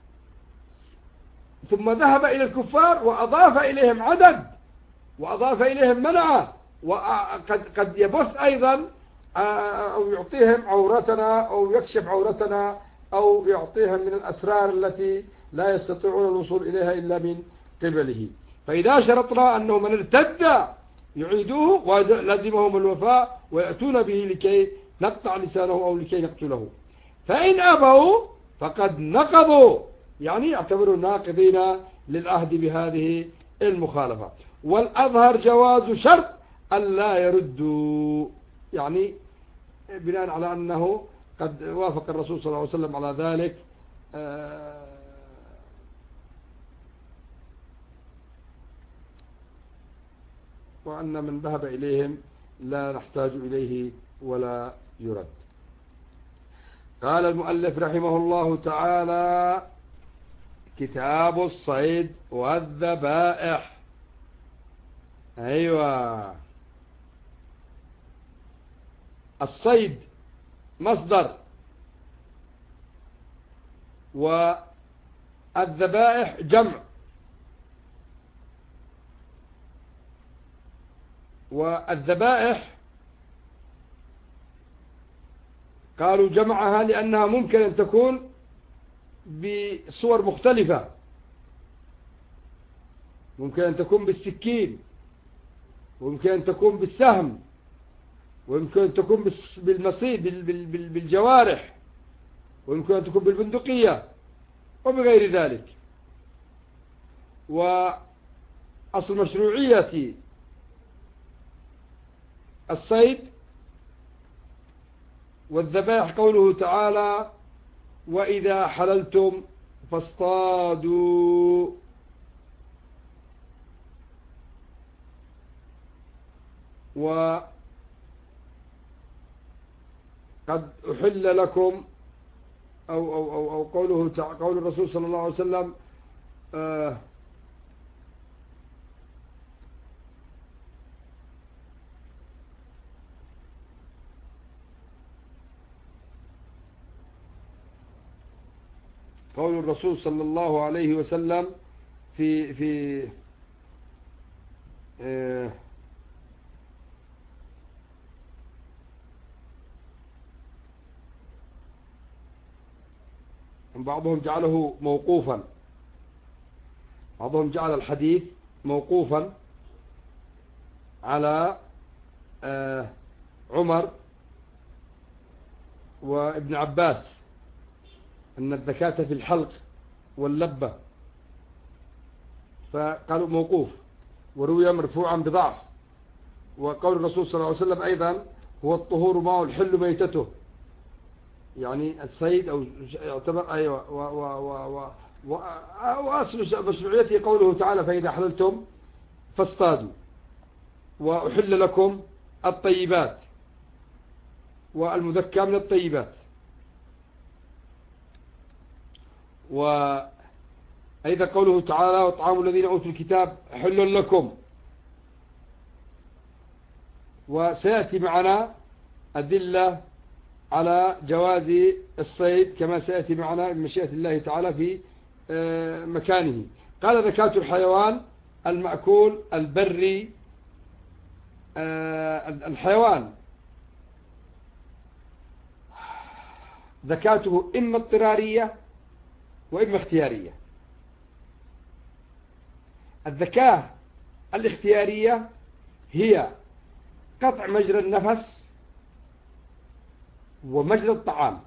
ثم ذهب إلى الكفار وأضاف إليهم عدد وأضاف إليهم منعة، وقد يبث أيضا أو يعطيهم عورتنا أو يكشف عورتنا أو يعطيهم من الأسرار التي لا يستطيعون الوصول إليها إلا من قبله. فإذا شرطنا أنه من ارتد يعيدوه ولزمهم الوفاء ويأتون به لكي نقطع لسانه أو لكي نقتله. فإن أبوا فقد نقضوا، يعني يعتبروا ناقضين للعهد بهذه المخالفة. والأظهر جواز شرط ألا يردوا، يعني بناء على أنه قد وافق الرسول صلى الله عليه وسلم على ذلك. وأن من ذهب إليهم لا نحتاج إليه ولا يرد. قال المؤلف رحمه الله تعالى: كتاب الصيد والذبائح. أيوة، الصيد مصدر، والذبائح جمع، والذبائح قالوا جمعها لأنها ممكن أن تكون بصور مختلفة، ممكن أن تكون بالسكين، وممكن أن تكون بالسهم، ويمكن أن تكون بالمصيد بالجوارح، ويمكن أن تكون بالبندقية وبغير ذلك. وأصل مشروعية الصيد والذبائح قوله تعالى: وإذا حللتم فاصطادوا. وقد أحل لكم أو قول الرسول صلى الله عليه وسلم قول الرسول صلى الله عليه وسلم في بعضهم جعله موقوفا، بعضهم جعل الحديث موقوفا على عمر وابن عباس، أن الزكاة في الحلق واللبة، فقالوا موقوف، وروي مرفوعا بضعف. وقول الرسول صلى الله عليه وسلم أيضا: هو الطهور ماء الحل ميتته. يعني الصيد أو يعتبر أيوة وأصل مشروعيته قوله تعالى فإذا حللتم فاصطادوا وأحل لكم الطيبات والمذكى من الطيبات. وأيضا قوله تعالى وطعام الذين أوتوا الكتاب حل لكم. وسيأتي معنا أدلة على جواز الصيد كما سيأتي معنا بمشيئة الله تعالى في مكانه. قال زكاة الحيوان المأكول البري. الحيوان زكاته إما اضطرارية وإما اختيارية. الزكاة الاختيارية هي قطع مجرى النفس ومجرى الطعام،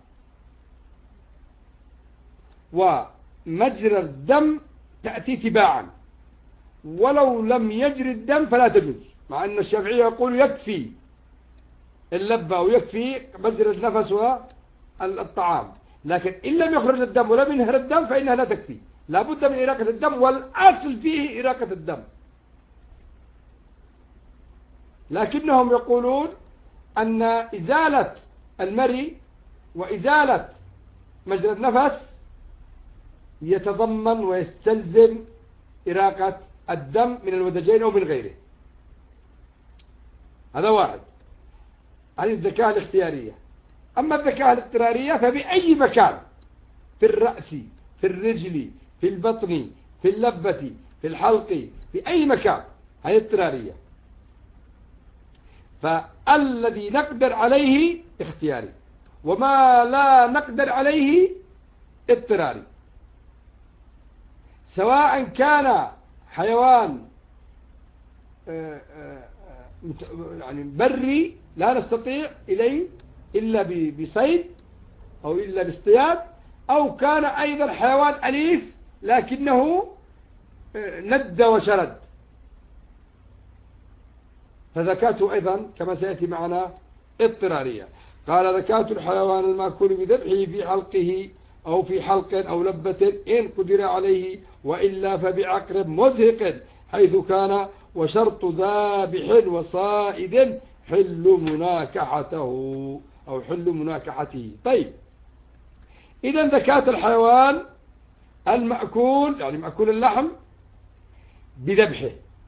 ومجرى الدم تأتي تباعا، ولو لم يجري الدم فلا تجوز، مع أن الشافعية يقول يكفي اللبة ويكفي مجرى النفس والطعام، لكن إن لم يخرج الدم ولم ينهر الدم فإنها لا تكفي، لا بد من إراقة الدم، والأصل فيه إراقة الدم. لكنهم يقولون أن إزالة المري وإزالة مجرى النفس يتضمن ويستلزم إراقة الدم من الودجين أو من غيره. هذا واحد عن الزكاة الاختيارية. أما الزكاة الاضطرارية فبأي مكان، في الرأس، في الرجل، في البطن، في اللبة، في الحلق، في أي مكان، هذه اضطرارية. فالذي نقدر عليه اختياري، وما لا نقدر عليه اضطراري، سواء كان حيوان يعني بري لا نستطيع إليه إلا بصيد أو إلا باصطياد، أو كان أيضا حيوان أليف لكنه ند وشرد، فزكاته أيضا كما سيأتي معنا اضطرارية. قال زكاة الحيوان المأكول بذبحه في حلقه أو في حلق أو لبة إن قدر عليه، وإلا فبعقرب مزهق حيث كان، وشرط ذابح وصائد حل مناكحته أو حل مناكحته. طيب، إذا زكاة الحيوان المأكول يعني مأكول اللحم بذبحه،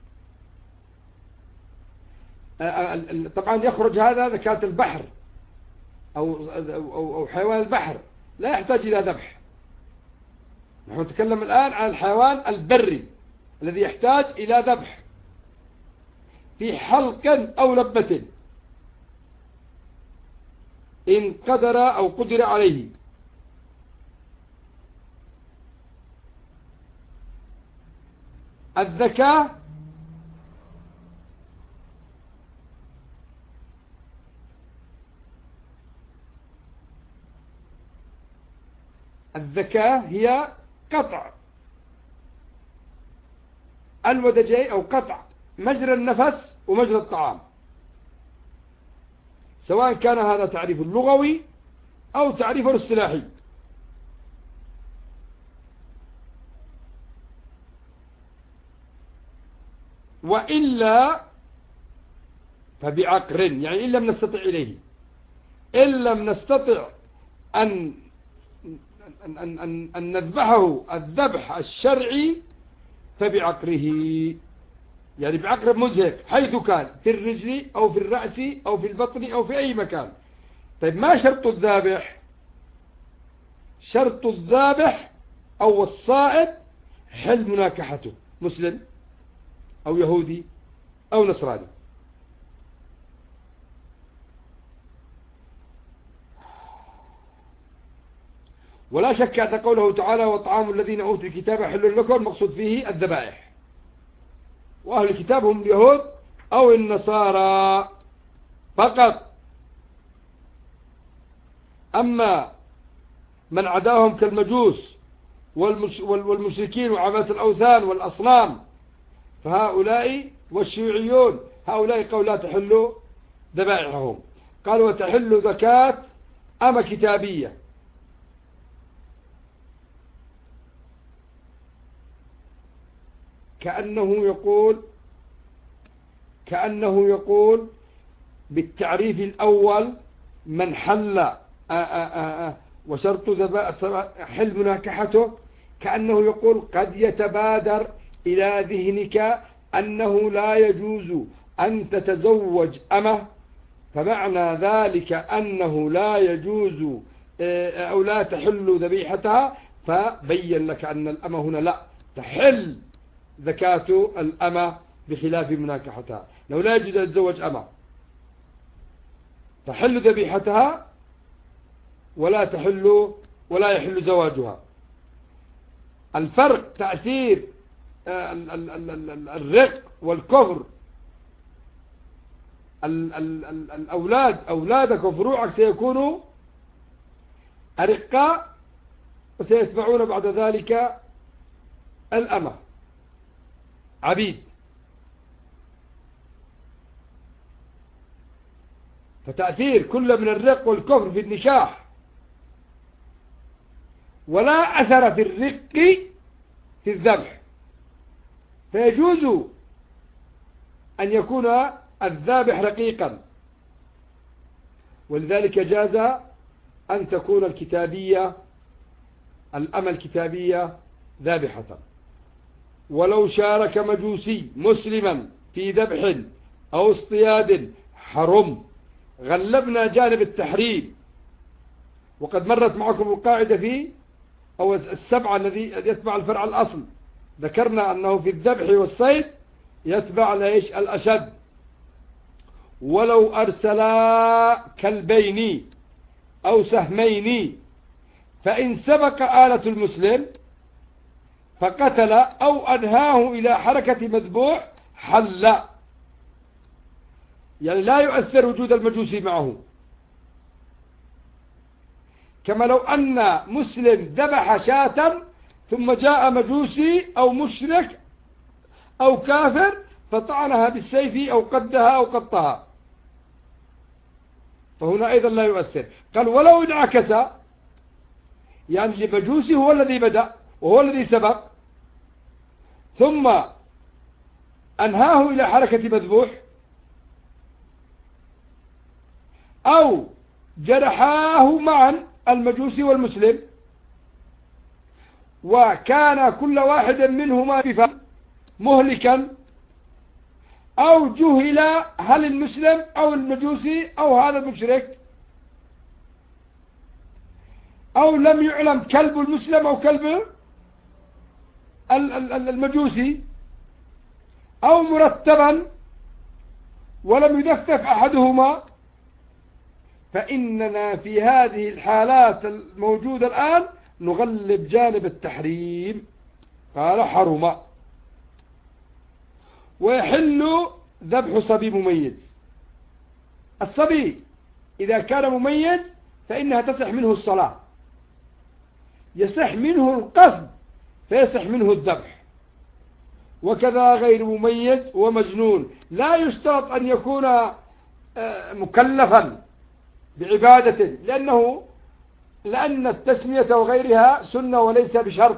طبعا يخرج هذا زكاة البحر أو حيوان البحر لا يحتاج إلى ذبح. نحن نتكلم الآن عن الحيوان البري الذي يحتاج إلى ذبح في حلق أو لبة إن قدر أو قدر عليه. الزكاة هي قطع الودجين أو قطع مجرى النفس ومجرى الطعام، سواء كان هذا تعريف لغوي أو تعريف اصطلاحي. وإلا فبعقر، يعني إن لم نستطع إليه، إن لم نستطع أن نذبحه الذبح الشرعي فبعقره، يعني بعقرب مزهق حيث كان، في الرجل أو في الرأس أو في البطن أو في أي مكان. طيب، ما شرط الذابح؟ شرط الذابح أو الصائد حل مناكحته، مسلم أو يهودي أو نصراني. ولا شك أن قوله تعالى وطعام الذين أوتوا الكتاب حل لكم المقصود فيه الذبائح، وأهل الكتاب هم اليهود أو النصارى فقط. أما من عداهم كالمجوس والمشركين وعبادة الأوثان والأصنام فهؤلاء، والشيوعيون، هؤلاء قول لا تحل ذبائحهم. قال وتحل زكاة أما كتابية كأنه يقول بالتعريف الأول من حل وشرط حل مناكحته، كأنه يقول قد يتبادر إلى ذهنك أنه لا يجوز أن تتزوج أمه، فمعنى ذلك أنه لا يجوز أو لا تحل ذبيحتها، فبين لك أن الأمة هنا لا تحل زكاة الأمة بخلاف مناكحتها. لو لا يجوز أن تتزوج أمة تحل ذبيحتها ولا يحل زواجها. الفرق تأثير الرق والكفر، أولادك وفروعك سيكونوا أرقاء وسيتبعون بعد ذلك الأمة عبيد. فتأثير كل من الرق والكفر في النكاح، ولا أثر في الرق في الذبح، فيجوز أن يكون الذابح رقيقا، ولذلك جاز أن تكون الأمة الكتابية ذابحة. ولو شارك مجوسي مسلما في ذبح أو اصطياد حرم. غلبنا جانب التحريم، وقد مرت معكم القاعدة في أو السبعة الذي يتبع الفرع الأصل، ذكرنا أنه في الذبح والصيد يتبع الأشد. ولو أرسلا كلبين أو سهمين فإن سبق آلة المسلم فقتل أو أنهاه إلى حركة مذبوح حل، يعني لا يؤثر وجود المجوسي معه. كما لو أن مسلم ذبح شاة ثم جاء مجوسي أو مشرك أو كافر فطعنها بالسيف أو قدها أو قطها، فهنا أيضا لا يؤثر. قال ولو انعكس، يعني المجوسي هو الذي بدأ وهو الذي سبق ثم أنهاه إلى حركة مذبوح، أو جرحاه معا المجوسي والمسلم، وكان كل واحد منهما مهلكا، أو جهل هل المسلم أو المجوسي أو هذا المشرك، أو لم يعلم كلب المسلم أو كلب المجوسي، أو مرتبا ولم يدفف أحدهما، فإننا في هذه الحالات الموجودة الآن نغلب جانب التحريم. قال حرم. ويحل ذبح صبي مميز. الصبي إذا كان مميز فإنها تصح منه الصلاة، يصح منه القصد فيصح منه الذبح. وكذا غير مميز ومجنون، لا يشترط أن يكون مكلفا بعبادة، لأن التسمية وغيرها سنة وليس بشرط.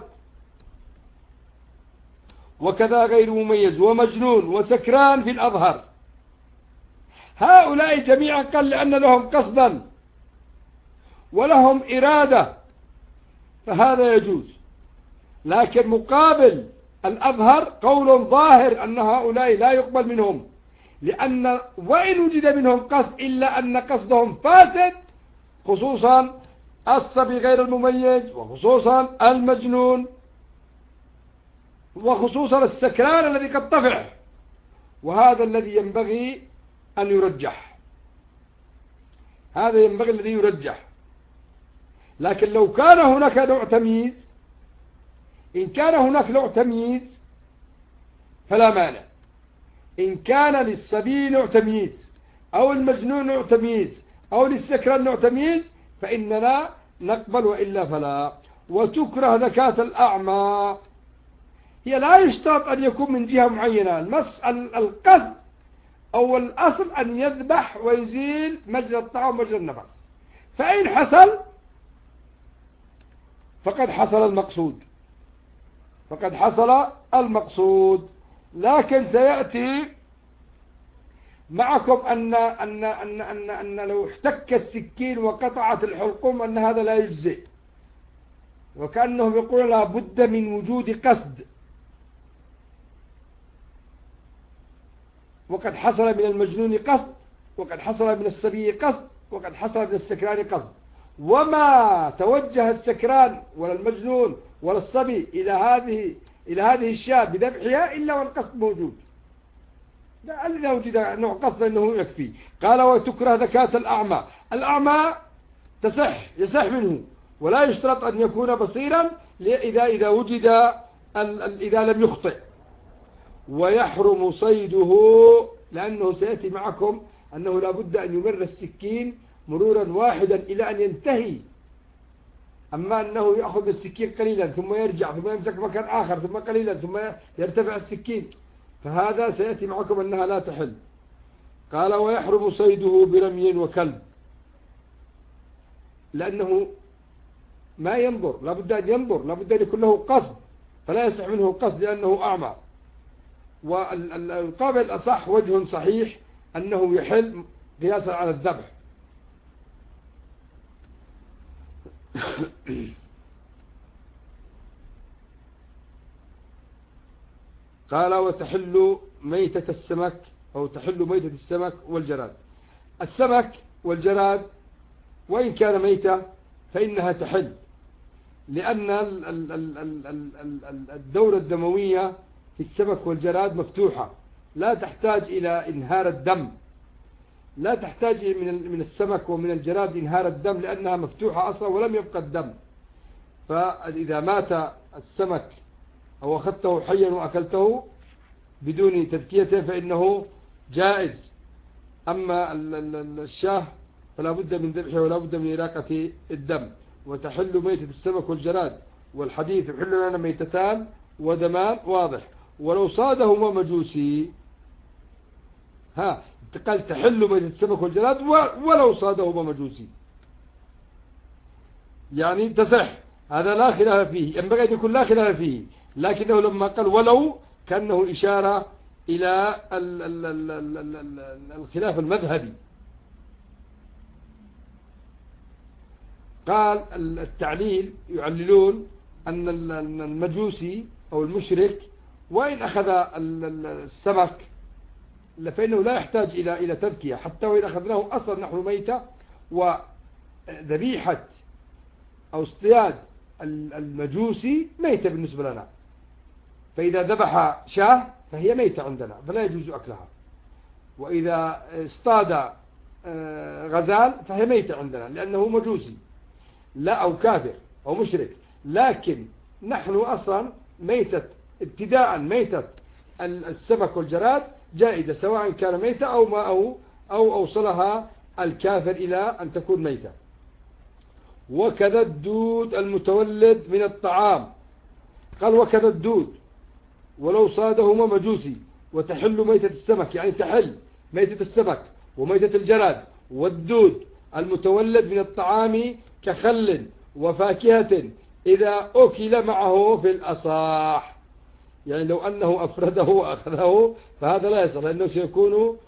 وكذا غير مميز ومجنون وسكران في الأظهر، هؤلاء جميعا قال لأن لهم قصدا ولهم إرادة فهذا يجوز. لكن مقابل الأظهر قول ظاهر أن هؤلاء لا يقبل منهم، لأن وإن وجد منهم قصد إلا أن قصدهم فاسد، خصوصا الصبي غير المميز، وخصوصا المجنون، وخصوصا السكران الذي قد طفح، وهذا الذي ينبغي أن يرجح، هذا ينبغي الذي يرجح. لكن لو كان هناك نوع تمييز، إن كان هناك نوع تمييز فلا مانع. إن كان للصبي نوع تمييز أو المجنون نوع تمييز أو للسكران نوع تمييز فإننا نقبل، وإلا فلا. وتكره زكاة الأعمى، هي لا يشترط أن يكون من جهة معينة، القصد أو الأصل أن يذبح ويزيل مجرى الطعام ومجرى النفس، فإن حصل فقد حصل المقصود، فقد حصل المقصود. لكن سيأتي معكم أن لو احتكت سكين وقطعت الحلقوم أن هذا لا يجزئ، وكأنهم يقولون لا بد من وجود قصد، وقد حصل من المجنون قصد، وقد حصل من الصبي قصد، وقد حصل من السكران قصد، وما توجه السكران ولا المجنون ولا الصبي إلى هذه الشاة بذبحها إلا والقصد موجود. إذا وجد نوع قصد أنه يكفي. قال وتكره ذكاة الأعمى. الأعمى يصح منه، ولا يشترط أن يكون بصيرا إذا وجد إذا لم يخطئ. ويحرم صيده، لأنه سيأتي معكم أنه لا بد أن يمر السكين مرورا واحدا إلى أن ينتهي. أما أنه يأخذ السكين قليلا ثم يرجع ثم يمسك مكان آخر ثم قليلا ثم يرتفع السكين، فهذا سيأتي معكم أنها لا تحل. قال ويحرم صيده برمي وكلب، لأنه ما ينظر، لا بد أن ينظر، لا بد أن يكون له قصد، فلا يصح منه قصد لأنه أعمى. والقابل الأصح وجه صحيح أنه يحل قياسا على الذبح. قال وتحل ميتة السمك، أو تحل ميتة السمك والجراد. السمك والجراد وإن كان ميتة فإنها تحل، لأن الدورة الدموية في السمك والجراد مفتوحة، لا تحتاج إلى إنهار الدم، لا تحتاج من السمك ومن الجراد إنهار الدم، لأنها مفتوحة أصلا ولم يبقى الدم. فإذا مات السمك أو أخذته حيا وأكلته بدون تذكيته فإنه جائز. أما الشاه فلا بد من ذبحه ولا بد من إراقة الدم. وتحل ميتة السمك والجراد، والحديث يحل لنا ميتتان ودمان واضح. ولو صادهما مجوسي، قال تحل ميتة السمك والجراد ولو صادهما مجوسي، يعني تصح، هذا لا خلاف فيه، ينبغي أن يكون لا خلاف فيه، لكنه لما قال ولو كأنه إشارة إلى الخلاف المذهبي. قال التعليل يعللون أن المجوسي أو المشرك وإن أخذ السمك فإنه لا يحتاج إلى تذكية، حتى وإن أخذناه أصلا نحن ميتة، وذبيحة أو اصطياد المجوسي ميتة بالنسبة لنا، فإذا ذبح شاه فهي ميتة عندنا فلا يجوز أكلها، وإذا اصطاد غزال فهي ميتة عندنا لأنه مجوسي لا أو كافر أو مشرك. لكن نحن أصلا ميتة ابتداء ميتة السمك والجراد جائزة، سواء كان ميتة أو أوصلها الكافر إلى أن تكون ميتة. وكذا الدود المتولد من الطعام. قال وكذا الدود ولو صادهما مجوسي. وتحل ميتة السمك، يعني تحل ميتة السمك وميتة الجراد والدود المتولد من الطعام كخل وفاكهة إذا أكل معه في الأصح. يعني لو أنه أفرده وأخذه فهذا لا يصح، لأنه سيكون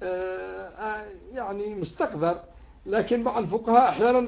يعني مستقذر. لكن مع الفقهاء أحيانا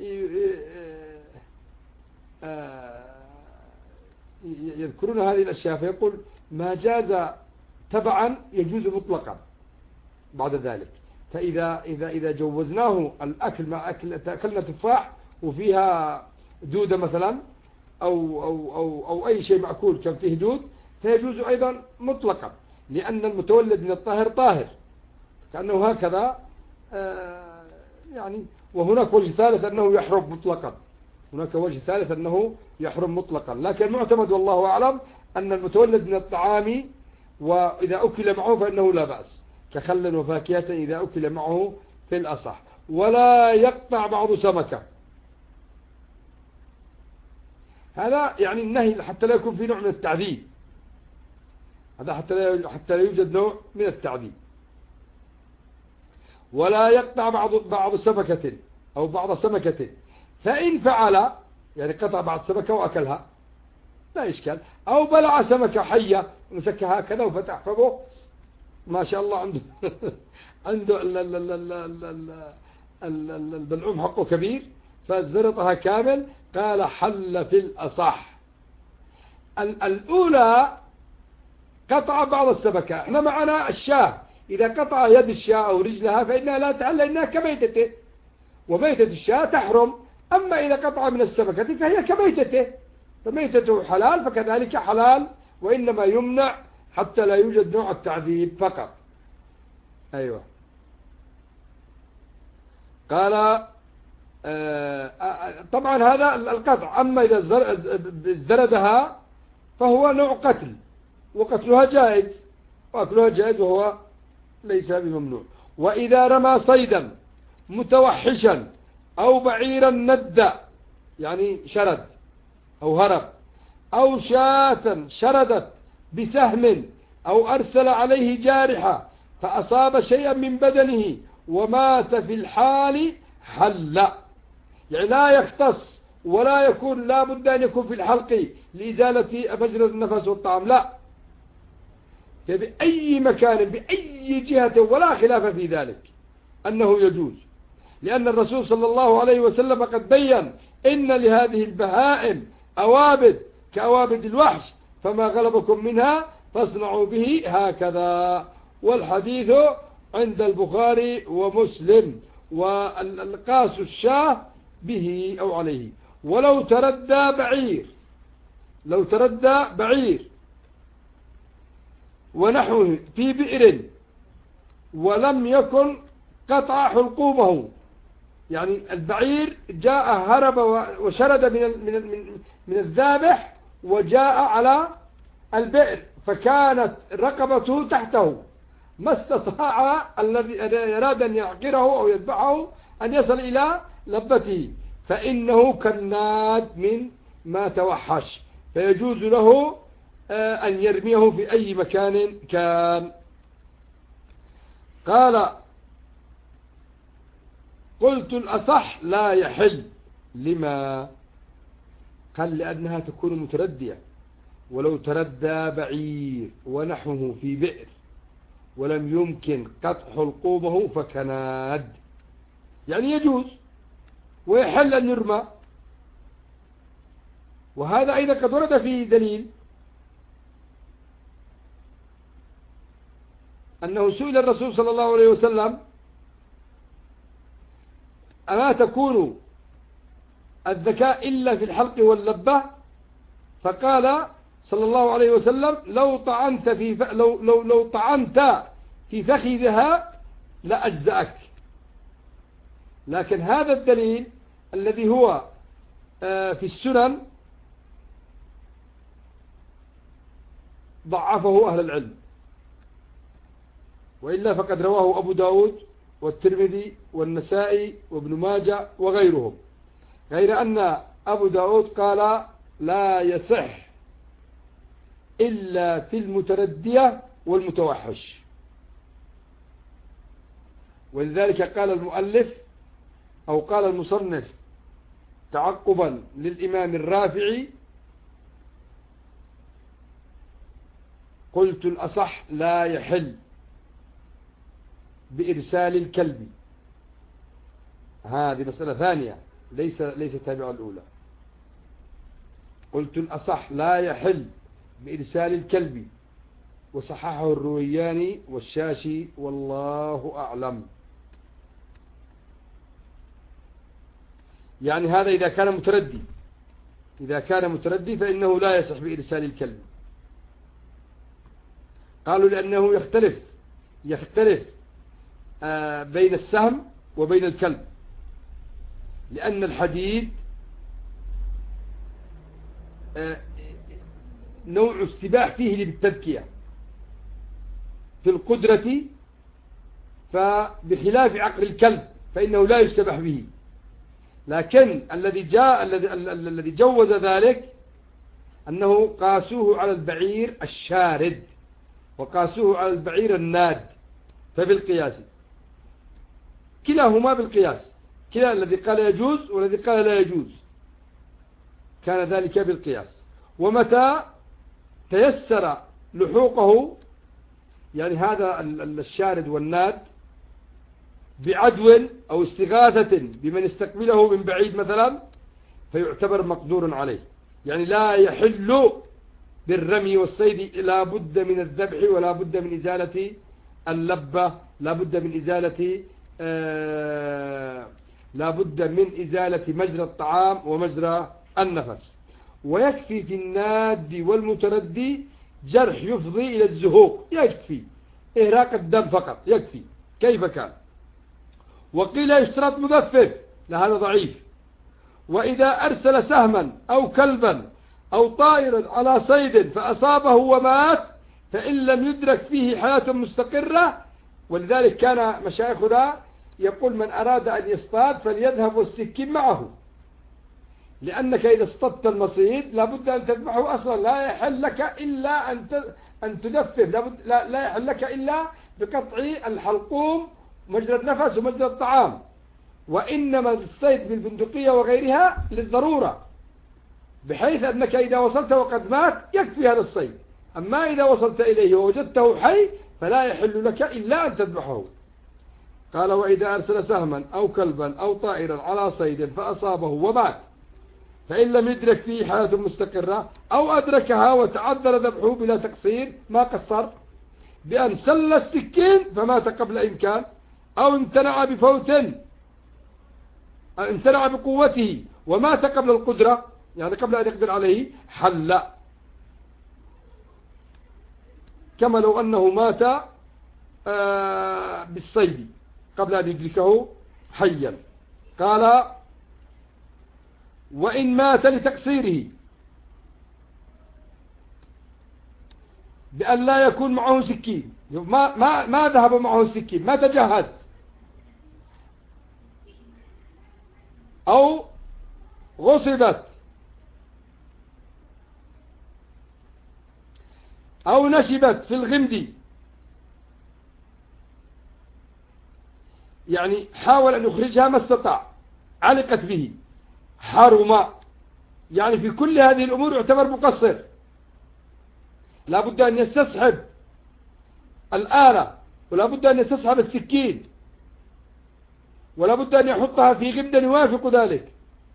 يذكرون هذه الأشياء، فيقول ما جاز تبعا يجوز مطلقا بعد ذلك. فإذا جوزناه الأكل مع أكلنا تفاح وفيها دودة مثلا أو أي شيء مأكول كان فيه دود فيجوز أيضا مطلقا، لأن المتولد من الطاهر طاهر، كأنه هكذا يعني. وهناك وجه ثالث أنه يحرم مطلقا، هناك وجه ثالث أنه يحرم مطلقا، لكن المعتمد والله أعلم أن المتولد من الطعام وإذا أكل معه فإنه لا بأس، كخل وفاكهة إذا أكل معه في الأصح. ولا يقطع بعض سمكة، هذا يعني النهي حتى لا يكون في نوع من التعذيب، هذا حتى لا يوجد نوع من التعذيب. ولا يقطع بعض سمكة، أو بعض سمكته، فإن فعل يعني قطع بعض سمكة وأكلها لا إشكال، أو بلع سمكة حية مسكها هكذا وفتح فمه ما شاء الله عنده عنده البلعوم حقه كبير فزرطها كامل، قال حل في الأصح. الأولى قطع بعض السمكة، احنا معنا الشاة إذا قطع يد الشاة أو رجلها فإنها لا تحل إنها كميتته، وميتة الشاة تحرم. أما إذا قطع من السمكة فهي كميتته، فميتته حلال فكذلك حلال، وإنما يمنع حتى لا يوجد نوع التعذيب فقط. أيوة. قال طبعا هذا القطع. أما إذا زردها فهو نوع قتل، وقتلها جائز، وأكلها جائز وهو ليس بممنوع. وإذا رمى صيدا متوحشا أو بعيرا ند يعني شرد أو هرب، أو شاة شردت بسهم أو أرسل عليه جارحة فأصاب شيئا من بدنه ومات في الحال حل. يعني لا يختص ولا يكون لا بد أن يكون في الحلق لإزالة فجر النفس والطعام، لا، بأي مكان بأي جهة ولا خلاف في ذلك أنه يجوز، لأن الرسول صلى الله عليه وسلم قد بين إن لهذه البهائم أوابد كأوابد الوحش فما غلبكم منها فاصنعوا به هكذا. والحديث عند البخاري ومسلم. والقاس الشاه به أو عليه. ولو تردى بعير، لو تردى بعير ونحوه في بئر ولم يكن قطع حلقومه، يعني البعير جاء هرب وشرد من الذابح وجاء على البئر فكانت رقبته تحته، ما استطاع الذي أراد أن يعقره أو يذبحه أن يصل إلى لبته، فإنه كالناد من ما توحش، فيجوز له أن يرميه في أي مكان كان. قال قلت الأصح لا يحل. لما؟ قال لأنها تكون متردية. ولو تردى بعير ونحوه في بئر ولم يمكن قطع حلقومه فكناد، يعني يجوز ويحل أن يرمى. وهذا أيضا قد ورد فيه دليل أنه سئل الرسول صلى الله عليه وسلم أما تكون الذكاء إلا في الحلق واللبة؟ فقال صلى الله عليه وسلم لو طعنت في فخذها لأجزأك. لكن هذا الدليل الذي هو في السنن ضعفه أهل العلم، وإلا فقد رواه أبو داود والترمذي والنسائي وابن ماجه وغيرهم، غير أن أبو داود قال لا يصح إلا في المتردية والمتوحش. ولذلك قال المؤلف أو قال المصنف تعقبا للإمام الرافعي قلت الأصح لا يحل بإرسال الكلب. هذه مسألة ثانية ليس تابعة الأولى. قلت الأصح لا يحل بإرسال الكلب، وصححه الروياني والشاشي والله أعلم. يعني هذا إذا كان متردي فإنه لا يصح بإرسال الكلب. قالوا لأنه يختلف بين السهم وبين الكلب، لأن الحديد نوع استباح فيه بالتذكية في القدرة، فبخلاف عقل الكلب فإنه لا يستبح به. لكن الذي جوز ذلك أنه قاسوه على البعير الشارد وقاسوه على البعير الناد، فبالقياس كلاهما بالقياس، كلا الذي قال يجوز والذي قال لا يجوز كان ذلك بالقياس. ومتى تيسر لحوقه يعني هذا الشارد والناد بعدو أو استغاثة بمن استقبله من بعيد مثلا فيعتبر مقدور عليه، يعني لا يحل بالرمي والصيد، لا بد من الذبح ولا بد من إزالة اللبة، لا بد من إزالة لا بد من إزالة مجرى الطعام ومجرى النفس. ويكفي في الناد والمتردي جرح يفضي إلى الزهوق، يكفي إهراق الدم فقط يكفي كيف كان. وقيل يشترط مدفف، لا هذا ضعيف. وإذا أرسل سهما أو كلبا أو طائرا على صيد فأصابه ومات فإن لم يدرك فيه حياة مستقرة، ولذلك كان مشايخنا يقول من أراد أن يصطاد فليذهب والسكين معه، لأنك إذا اصطدت المصيد لابد أن تذبحه أصلا، لا يحل لك إلا أن تدفف، لا يحل لك إلا بقطع الحلقوم مجرى النفس ومجرى الطعام. وإنما الصيد بالبندقية وغيرها للضرورة، بحيث أنك إذا وصلت وقد مات يكفي هذا الصيد، أما إذا وصلت إليه ووجدته حي فلا يحل لك إلا أن تذبحه. قال وإذا أرسل سهما أو كلبا أو طائرا على صيد فأصابه ومات فإن لم يدرك فيه حياة مستقرة أو أدركها وتعذر ذبحه بلا تقصير ما قصر بأن سل السكين فمات قبل إمكان أو امتنع بفوت امتنع بقوته ومات قبل القدرة، يعني قبل أن يقدر عليه، حل كما لو أنه مات بالصيد قبل أن يدركه حيا. قال وإن مات لتقصيره بأن لا يكون معه سكين، ما ذهب معه السكين، ما تجهز، أو غصبت أو نشبت في الغمد، يعني حاول أن يخرجها ما استطاع، علقت به، حرم. يعني في كل هذه الأمور يعتبر مقصر، لا بد أن يستصحب الآلة، ولا بد أن يستصحب السكين، ولا بد أن يحطها في غمد يوافق ذلك.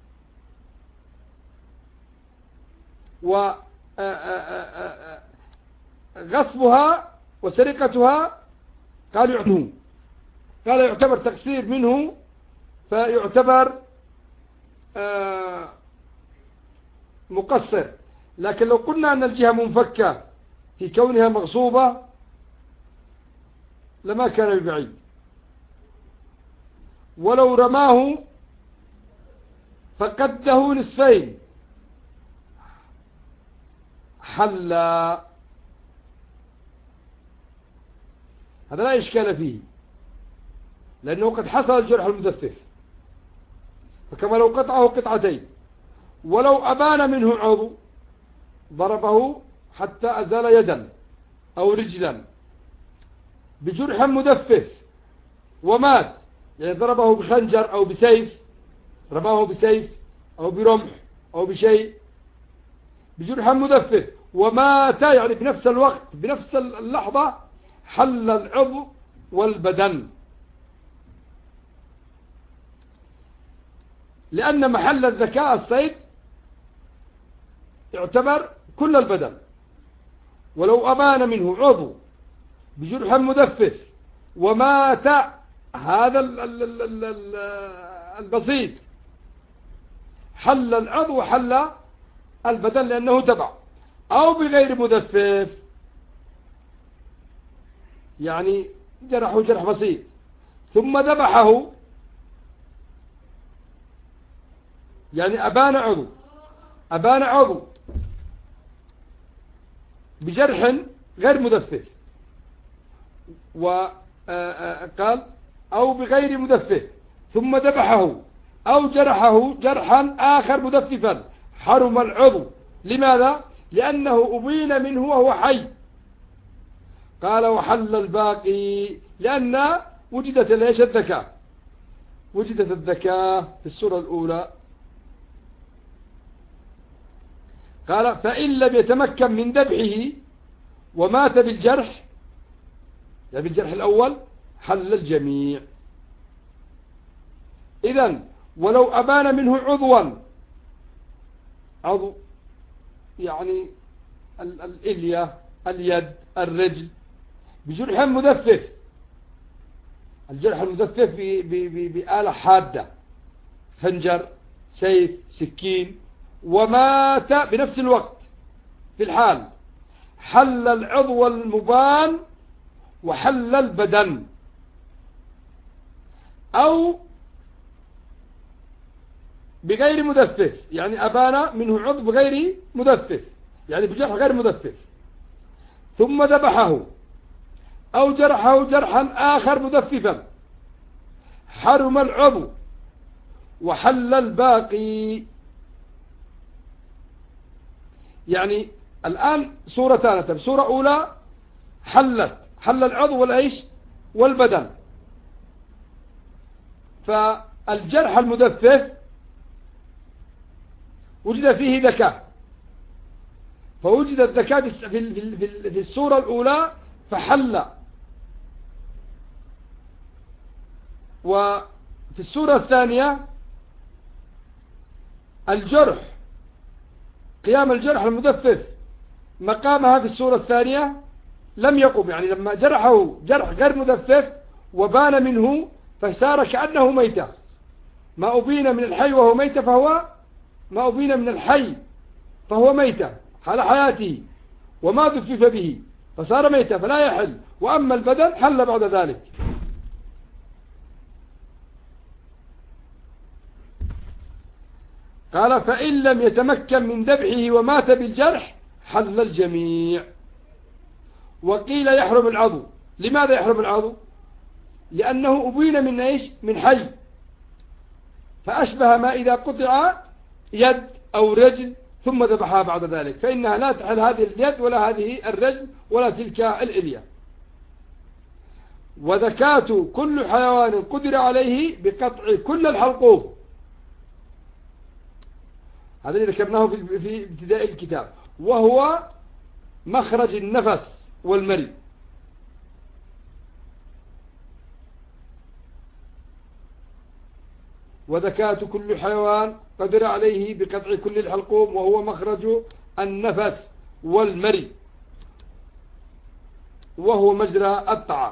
وغصبها وسرقتها قال يعتبر تقصير منه، فيعتبر مقصر. لكن لو قلنا أن الجهة منفكة في كونها مغصوبة لما كان ببعيد. ولو رماه فقده نصفين حل، هذا لا إشكال فيه لأنه قد حصل الجرح المدفف، فكما لو قطعه قطعتين. ولو أبان منه عضو ضربه حتى أزال يدا أو رجلا بجرح مدفف ومات، يعني ضربه بخنجر أو بسيف، رماه بسيف أو برمح أو بشيء بجرح مدفف ومات، يعني بنفس الوقت بنفس اللحظة حل العضو والبدن، لأن محل الذكاء الصيد يعتبر كل البدن. ولو أبان منه عضو بجرح مدفف ومات هذا البسيط حل العضو وحل البدن لأنه تبع. أو بغير مدفف، يعني جرحه جرح بسيط ثم ذبحه، يعني أبان عضو بجرح غير مدفف، وقال أو بغير مدفف ثم ذبحه أو جرحه جرحا آخر مدففا حرم العضو. لماذا؟ لأنه أبين منه وهو حي. قال وحل الباقي لأن وجدت ليش الذكاء. وجدت الذكاة في السورة الأولى. قال فإن لم يتمكن من ذبحه ومات بالجرح، يعني بالجرح الأول، حل الجميع. إذن ولو أبان منه عضو يعني الإلية، اليد، الرجل، بجرح مدفف، الجرح المدفف بآلة حادة، خنجر، سيف، سكين، ومات بنفس الوقت في الحال، حل العضو المبان وحل البدن. أو بغير مدفف، يعني أبان منه عضو بغير مدفف، يعني بجرح غير مدفف، ثم ذبحه أو جرحه جرحا آخر مدففا، حرم العضو وحل الباقي. يعني الآن صورتان، صورة أولى حل العضو والعيش والبدن، فالجرح المدفف وجد فيه ذكاء، فوجد الذكاء في الصورة الأولى فحل، وفي الصورة الثانية الجرح، قيام الجرح المدفف مقامها في الصورة الثانية لم يقم، يعني لما جرحه جرح غير مدفف وبان منه فصار كأنه ميتة، ما أبين من الحي وهو ميتة ما أبين من الحي فهو ميتة حال حياته، وما ذفف به فصار ميتة فلا يحل، وأما البدن حل بعد ذلك. قال فإن لم يتمكن من ذبحه ومات بالجرح حل الجميع. وقيل يحرم العضو. لماذا يحرم العضو؟ لأنه أبين من إيش؟ من حي، فأشبه ما إذا قطع يد أو رجل ثم ذبحها بعد ذلك، فإنها لا تحل هذه اليد ولا هذه الرجل ولا تلك الإلية. وذكاة كل حيوان قدر عليه بقطع كل الحلقوم، هذا اللي ذكرناه في ابتداء الكتاب، وهو مخرج النفس والمري. وذكاة كل حيوان قدر عليه بقطع كل الحلقوم وهو مخرج النفس والمري، وهو مجرى الطعام.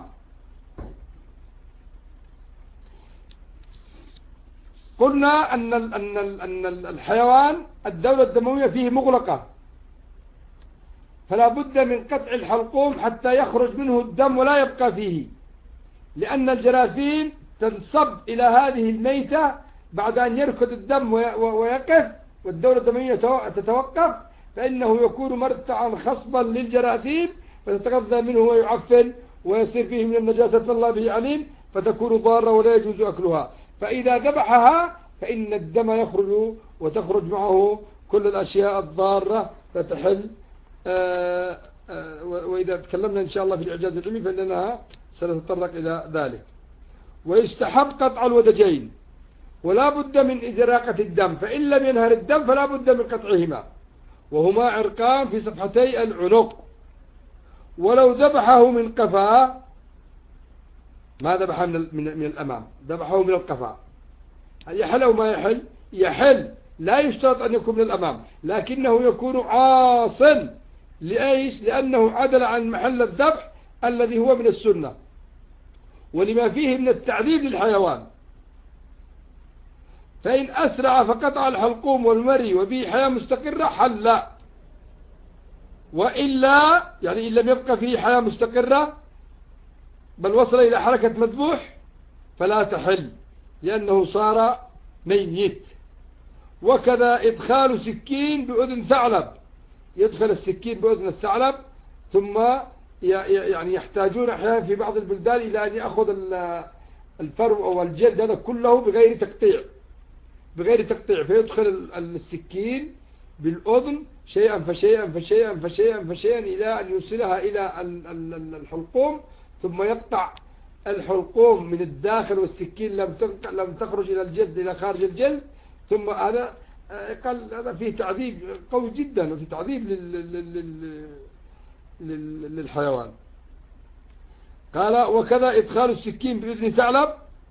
قلنا أن الحيوان الدورة الدموية فيه مغلقة، فلا بد من قطع الحلقوم حتى يخرج منه الدم ولا يبقى فيه، لأن الجراثيم تنصب إلى هذه الميتة بعد أن يركض الدم ويقف والدورة الدموية تتوقف، فإنه يكون مرتعا خصبا للجراثيم فتتغذى منه ويعفن ويصير فيه من النجاسة الله به عليم، فتكون ضارة ولا يجوز أكلها. فإذا ذبحها فإن الدم يخرج وتخرج معه كل الأشياء الضارة فتحل. وإذا تكلمنا إن شاء الله في الإعجاز العلمي فإننا سنتطرق إلى ذلك. ويستحب قطع الودجين، ولا بد من إزراقة الدم، فإن لم ينهر الدم فلا بد من قطعهما، وهما عرقان في صفحتي العنق. ولو ذبحه من قفاه، ما ذبحه من الأمام، ذبحه من القفاء، يحل أو ما يحل؟ يحل، لا يشترط أن يكون من الأمام، لكنه يكون عاصل. لأيش؟ لأنه عدل عن محل الذبح الذي هو من السنة، ولما فيه من التعذيب للحيوان. فإن أسرع فقطع الحلقوم والمري وبه حياة مستقرة حل، وإلا يعني إن لم يبقى فيه حياة مستقرة بل وصل إلى حركة مذبوح فلا تحل، لأنه صار ميت. وكذا إدخال سكين بأذن ثعلب، يدخل السكين بأذن الثعلب، ثم يعني يحتاجون أحيانا في بعض البلدان إلى أن يأخذ الفرو أو الجلد هذا كله بغير تقطيع، فيدخل السكين بالأذن شيئا فشيئا فشيئا فشيئا فشيئا إلى أن يوصلها إلى الحلقوم، ثم يقطع الحلقوم من الداخل والسكين لم تخرج إلى الجلد إلى خارج الجلد، ثم هذا قال هذا فيه تعذيب قوي جدا، وفيه تعذيب للحيوان. قال وكذا إدخال السكين بإذن ثعلب،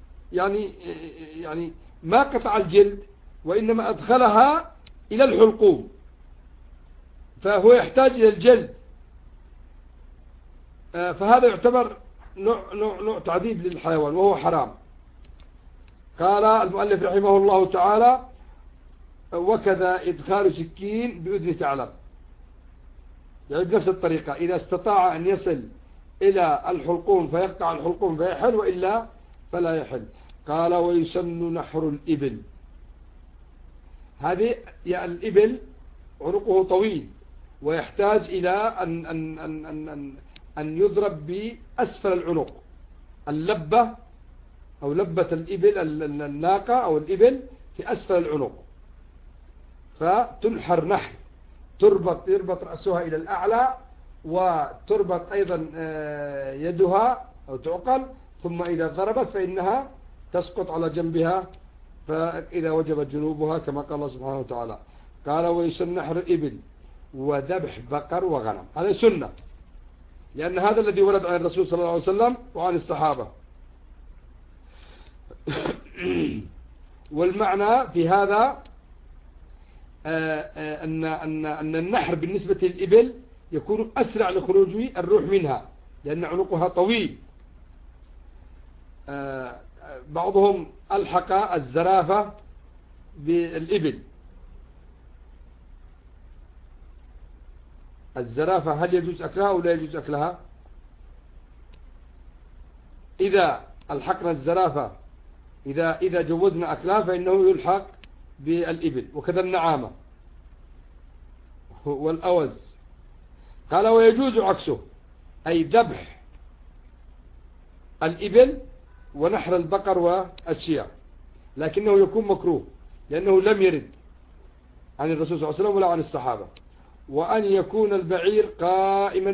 يعني ما قطع الجلد وإنما أدخلها إلى الحلقوم، فهو يحتاج إلى الجلد، فهذا يعتبر نوع تعذيب للحيوان وهو حرام. قال المؤلف رحمه الله تعالى وكذا إدخال سكين بأذن ثعلب، يعني بنفس الطريقة، إذا استطاع أن يصل إلى الحلقوم فيقطع الحلقوم فيحل، وإلا فلا يحل. قال ويسن نحر الإبل. هذه يعني الإبل عنقه طويل ويحتاج إلى أن يضرب بأسفل العنق، اللبة أو لبة الإبل، الناقة أو الإبل في أسفل العنق، فتنحر نحر، يربط رأسها إلى الأعلى، وتربط أيضا يدها أو تعقل، ثم إذا ضربت فإنها تسقط على جنبها، فإذا وجبت جنوبها كما قال الله سبحانه وتعالى. قال ويسن نحر الإبل وذبح بقر وغنم. هذا سنة، لأن هذا الذي ورد عن الرسول صلى الله عليه وسلم وعن الصحابة. والمعنى في هذا أن النحر بالنسبة للإبل يكون أسرع لخروج الروح منها، لأن عنقها طويل. بعضهم ألحق الزرافة بالإبل. الزرافة هل يجوز أكلها أو لا يجوز أكلها؟ إذا ألحقنا الزرافة، إذا جوزنا أكلها فإنه يلحق بالإبل، وكذا النعامة والأوز. قال ويجوز عكسه، أي ذبح الإبل ونحر البقر والشياه، لكنه يكون مكروه لأنه لم يرد عن الرسول صلى الله عليه وسلم ولا عن الصحابة. وأن يكون البعير قائما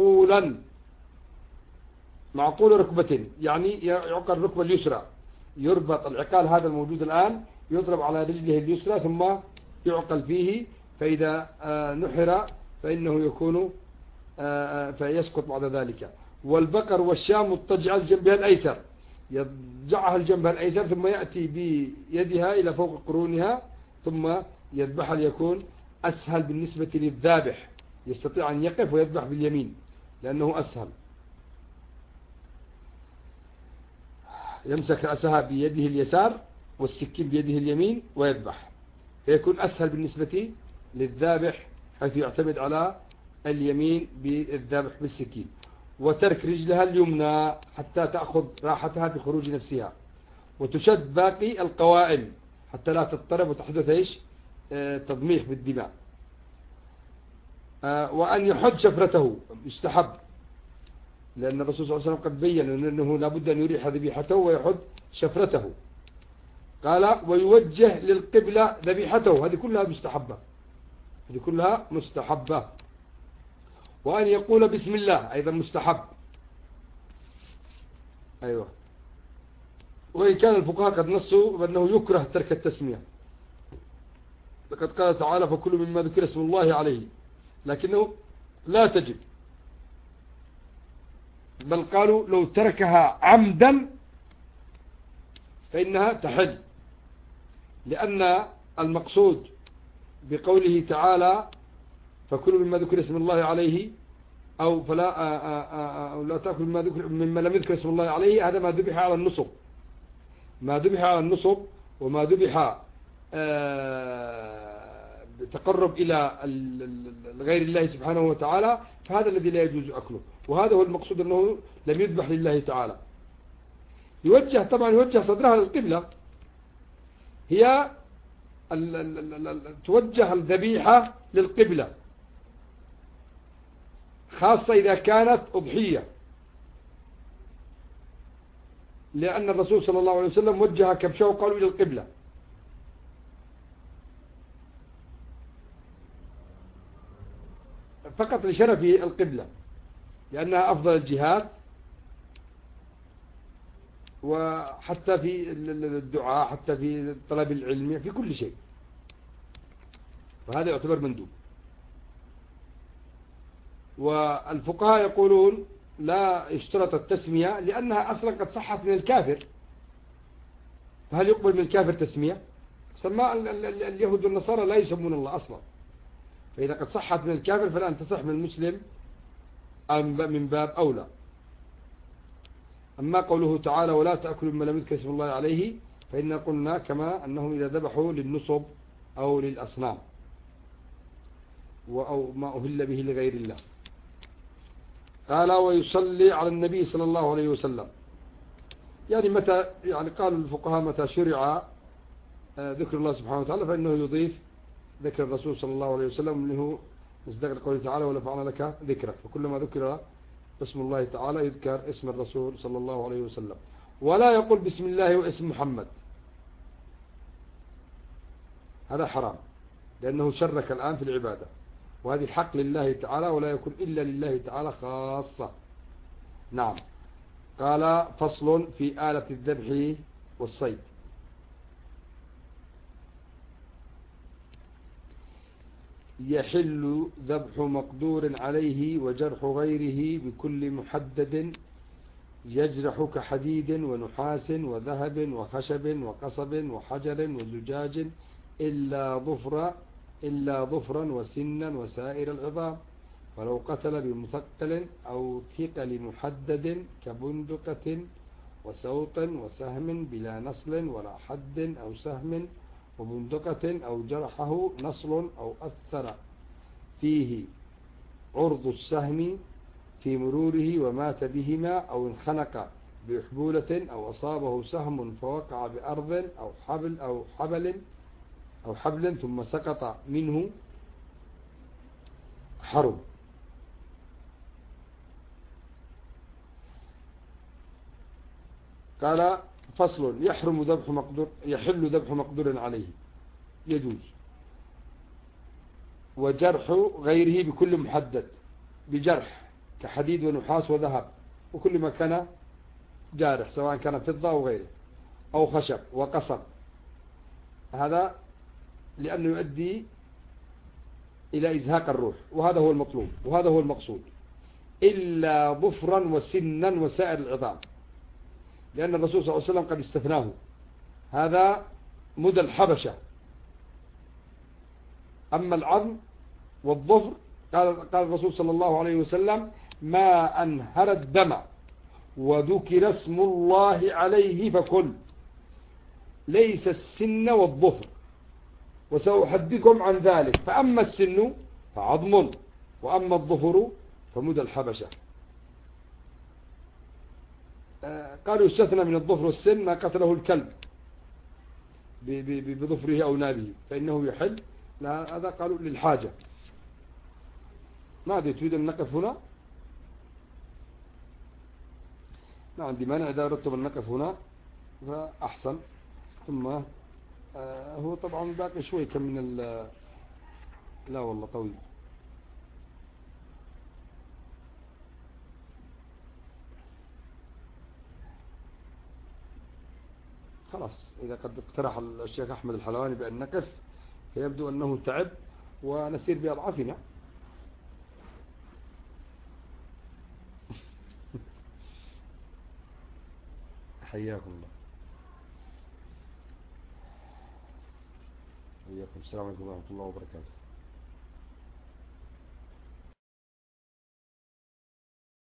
معقول ركبة، يعني يعقل الركبة اليسرى، يربط العقال هذا الموجود الآن، يضرب على رجله اليسرى ثم يعقل فيه، فإذا نحر فإنه يكون فيسقط بعد ذلك. والبقر والشاة مضطجعة لجنبها الأيسر، يضجعها لجنبها الأيسر ثم يأتي بيدها إلى فوق قرونها ثم يذبحها، ليكون أسهل بالنسبة للذابح، يستطيع أن يقف ويذبح باليمين لأنه أسهل. يمسك رأسها بيده اليسار والسكين بيده اليمين ويذبح، فيكون أسهل بالنسبة للذابح، حيث يعتمد على اليمين بالذبح بالسكين. وترك رجلها اليمنى حتى تأخذ راحتها بخروج نفسها، وتشد باقي القوائم حتى لا تضطرب وتحدث تضميح بالدماء. وأن يحد شفرته يستحب، لأن الرسول صلى الله عليه وسلم قد بين أنه لابد أن يريح ذبيحته ويحد شفرته. قال ويوجه للقبلة ذبيحته، هذه كلها مستحبة. وأن يقول بسم الله أيضا مستحب. أيوة. وإن كان الفقهاء قد نصوا بأنه يكره ترك التسمية، لقد قال تعالى فكلوا مما ذكر اسم الله عليه، لكنه لا تجب، بل قالوا لو تركها عمدا فإنها تحل، لأن المقصود بقوله تعالى فكلوا مما ذكر اسم الله عليه، أو فلا أو لا تأكل مما لم يذكر اسم الله عليه، هذا ما ذبح على النصب، وما ذبح بتقرب إلى غير الله سبحانه وتعالى، فهذا الذي لا يجوز أكله، وهذا هو المقصود أنه لم يذبح لله تعالى. يوجه صدرها للقبلة، هي توجه الذبيحة للقبلة، خاصة إذا كانت أضحية، لأن الرسول صلى الله عليه وسلم وجه كبشه وقالوا إلى القبلة. فقط لشرف القبلة، لأنها أفضل الجهات، وحتى في الدعاء، حتى في طلب العلم، في كل شيء، فهذا يعتبر مندوب. والفقهاء يقولون لا يشترط التسمية لأنها أصلا قد صحت من الكافر، فهل يقبل من الكافر تسمية؟ سماء اليهود والنصارى لا يسمون الله أصلا، فإذا قد صحت من الكافر فلأن تصح من المسلم من باب أولى. أما قوله تعالى ولا تأكلوا مما لم يذكر اسم الله عليه، فإن قلنا كما أنهم إذا ذبحوا للنصب أو للأصنام أو ما أهل به لغير الله. قال ويصلي على النبي صلى الله عليه وسلم، يعني متى، يعني قال الفقهاء متى شرع ذكر الله سبحانه وتعالى فإنه يضيف ذكر الرسول صلى الله عليه وسلم، منه مصداق قوله تعالى ولرفعنا لك ذكرك، فكلما ذكر اسم الله تعالى يذكر اسم الرسول صلى الله عليه وسلم. ولا يقول بسم الله واسم محمد، هذا حرام لأنه شرك الآن في العبادة، وهذه الحق لله تعالى ولا يكون إلا لله تعالى خاصة. نعم. قال فصل في آلة الذبح والصيد. يحل ذبح مقدور عليه وجرح غيره بكل محدد يجرح كحديد ونحاس وذهب وخشب وقصب وحجر وزجاج إلا ظفرا وسنا وسائر العظام، ولو قتل بمثقل أو ثقل محدد كبندقة وسوط وسهم بلا نصل ولا حد أو سهم وبندقة، أو جرحه نصل أو أثر فيه عرض السهم في مروره ومات بهما، أو انخنق بحبولة أو أصابه سهم فوقع بأرض أو حبل ثم سقط منه حرم. قال فصل يحل ذبح مقدور عليه، يجوز، وجرح غيره بكل محدد، بجرح كحديد ونحاس وذهب وكل ما كان جارح سواء كان فضة أو غيره، أو خشب وقصب، هذا لأنه يؤدي إلى إزهاق الروح، وهذا هو المطلوب وهذا هو المقصود. إلا ظفرا وسنا وسائر العظام، لأن الرسول صلى الله عليه وسلم قد استثناه، هذا مدى الحبشة. أما العظم والظفر قال الرسول صلى الله عليه وسلم ما أنهر الدم وذكر اسم الله عليه فكل، ليس السن والظفر، وسأحدثكم عن ذلك. فأما السن فعظم، وأما الظفر فمدى الحبشة. قالوا يستثنى من الظفر والسن ما قتله الكلب بظفره أو نابه فإنه يحل، هذا قالوا للحاجة. ماذا تريد أن نقف هنا؟ ما عندي مانع إذا أردتم أن نقف هنا فأحسن. ثم هو طبعا باقي شوي كم من لا والله طويل. خلاص إذا قد اقترح الشيخ أحمد الحلواني بأن نقف فيبدو أنه تعب ونسير بأضعافنا. حياكم الله. حياكم. السلام عليكم ورحمة الله وبركاته.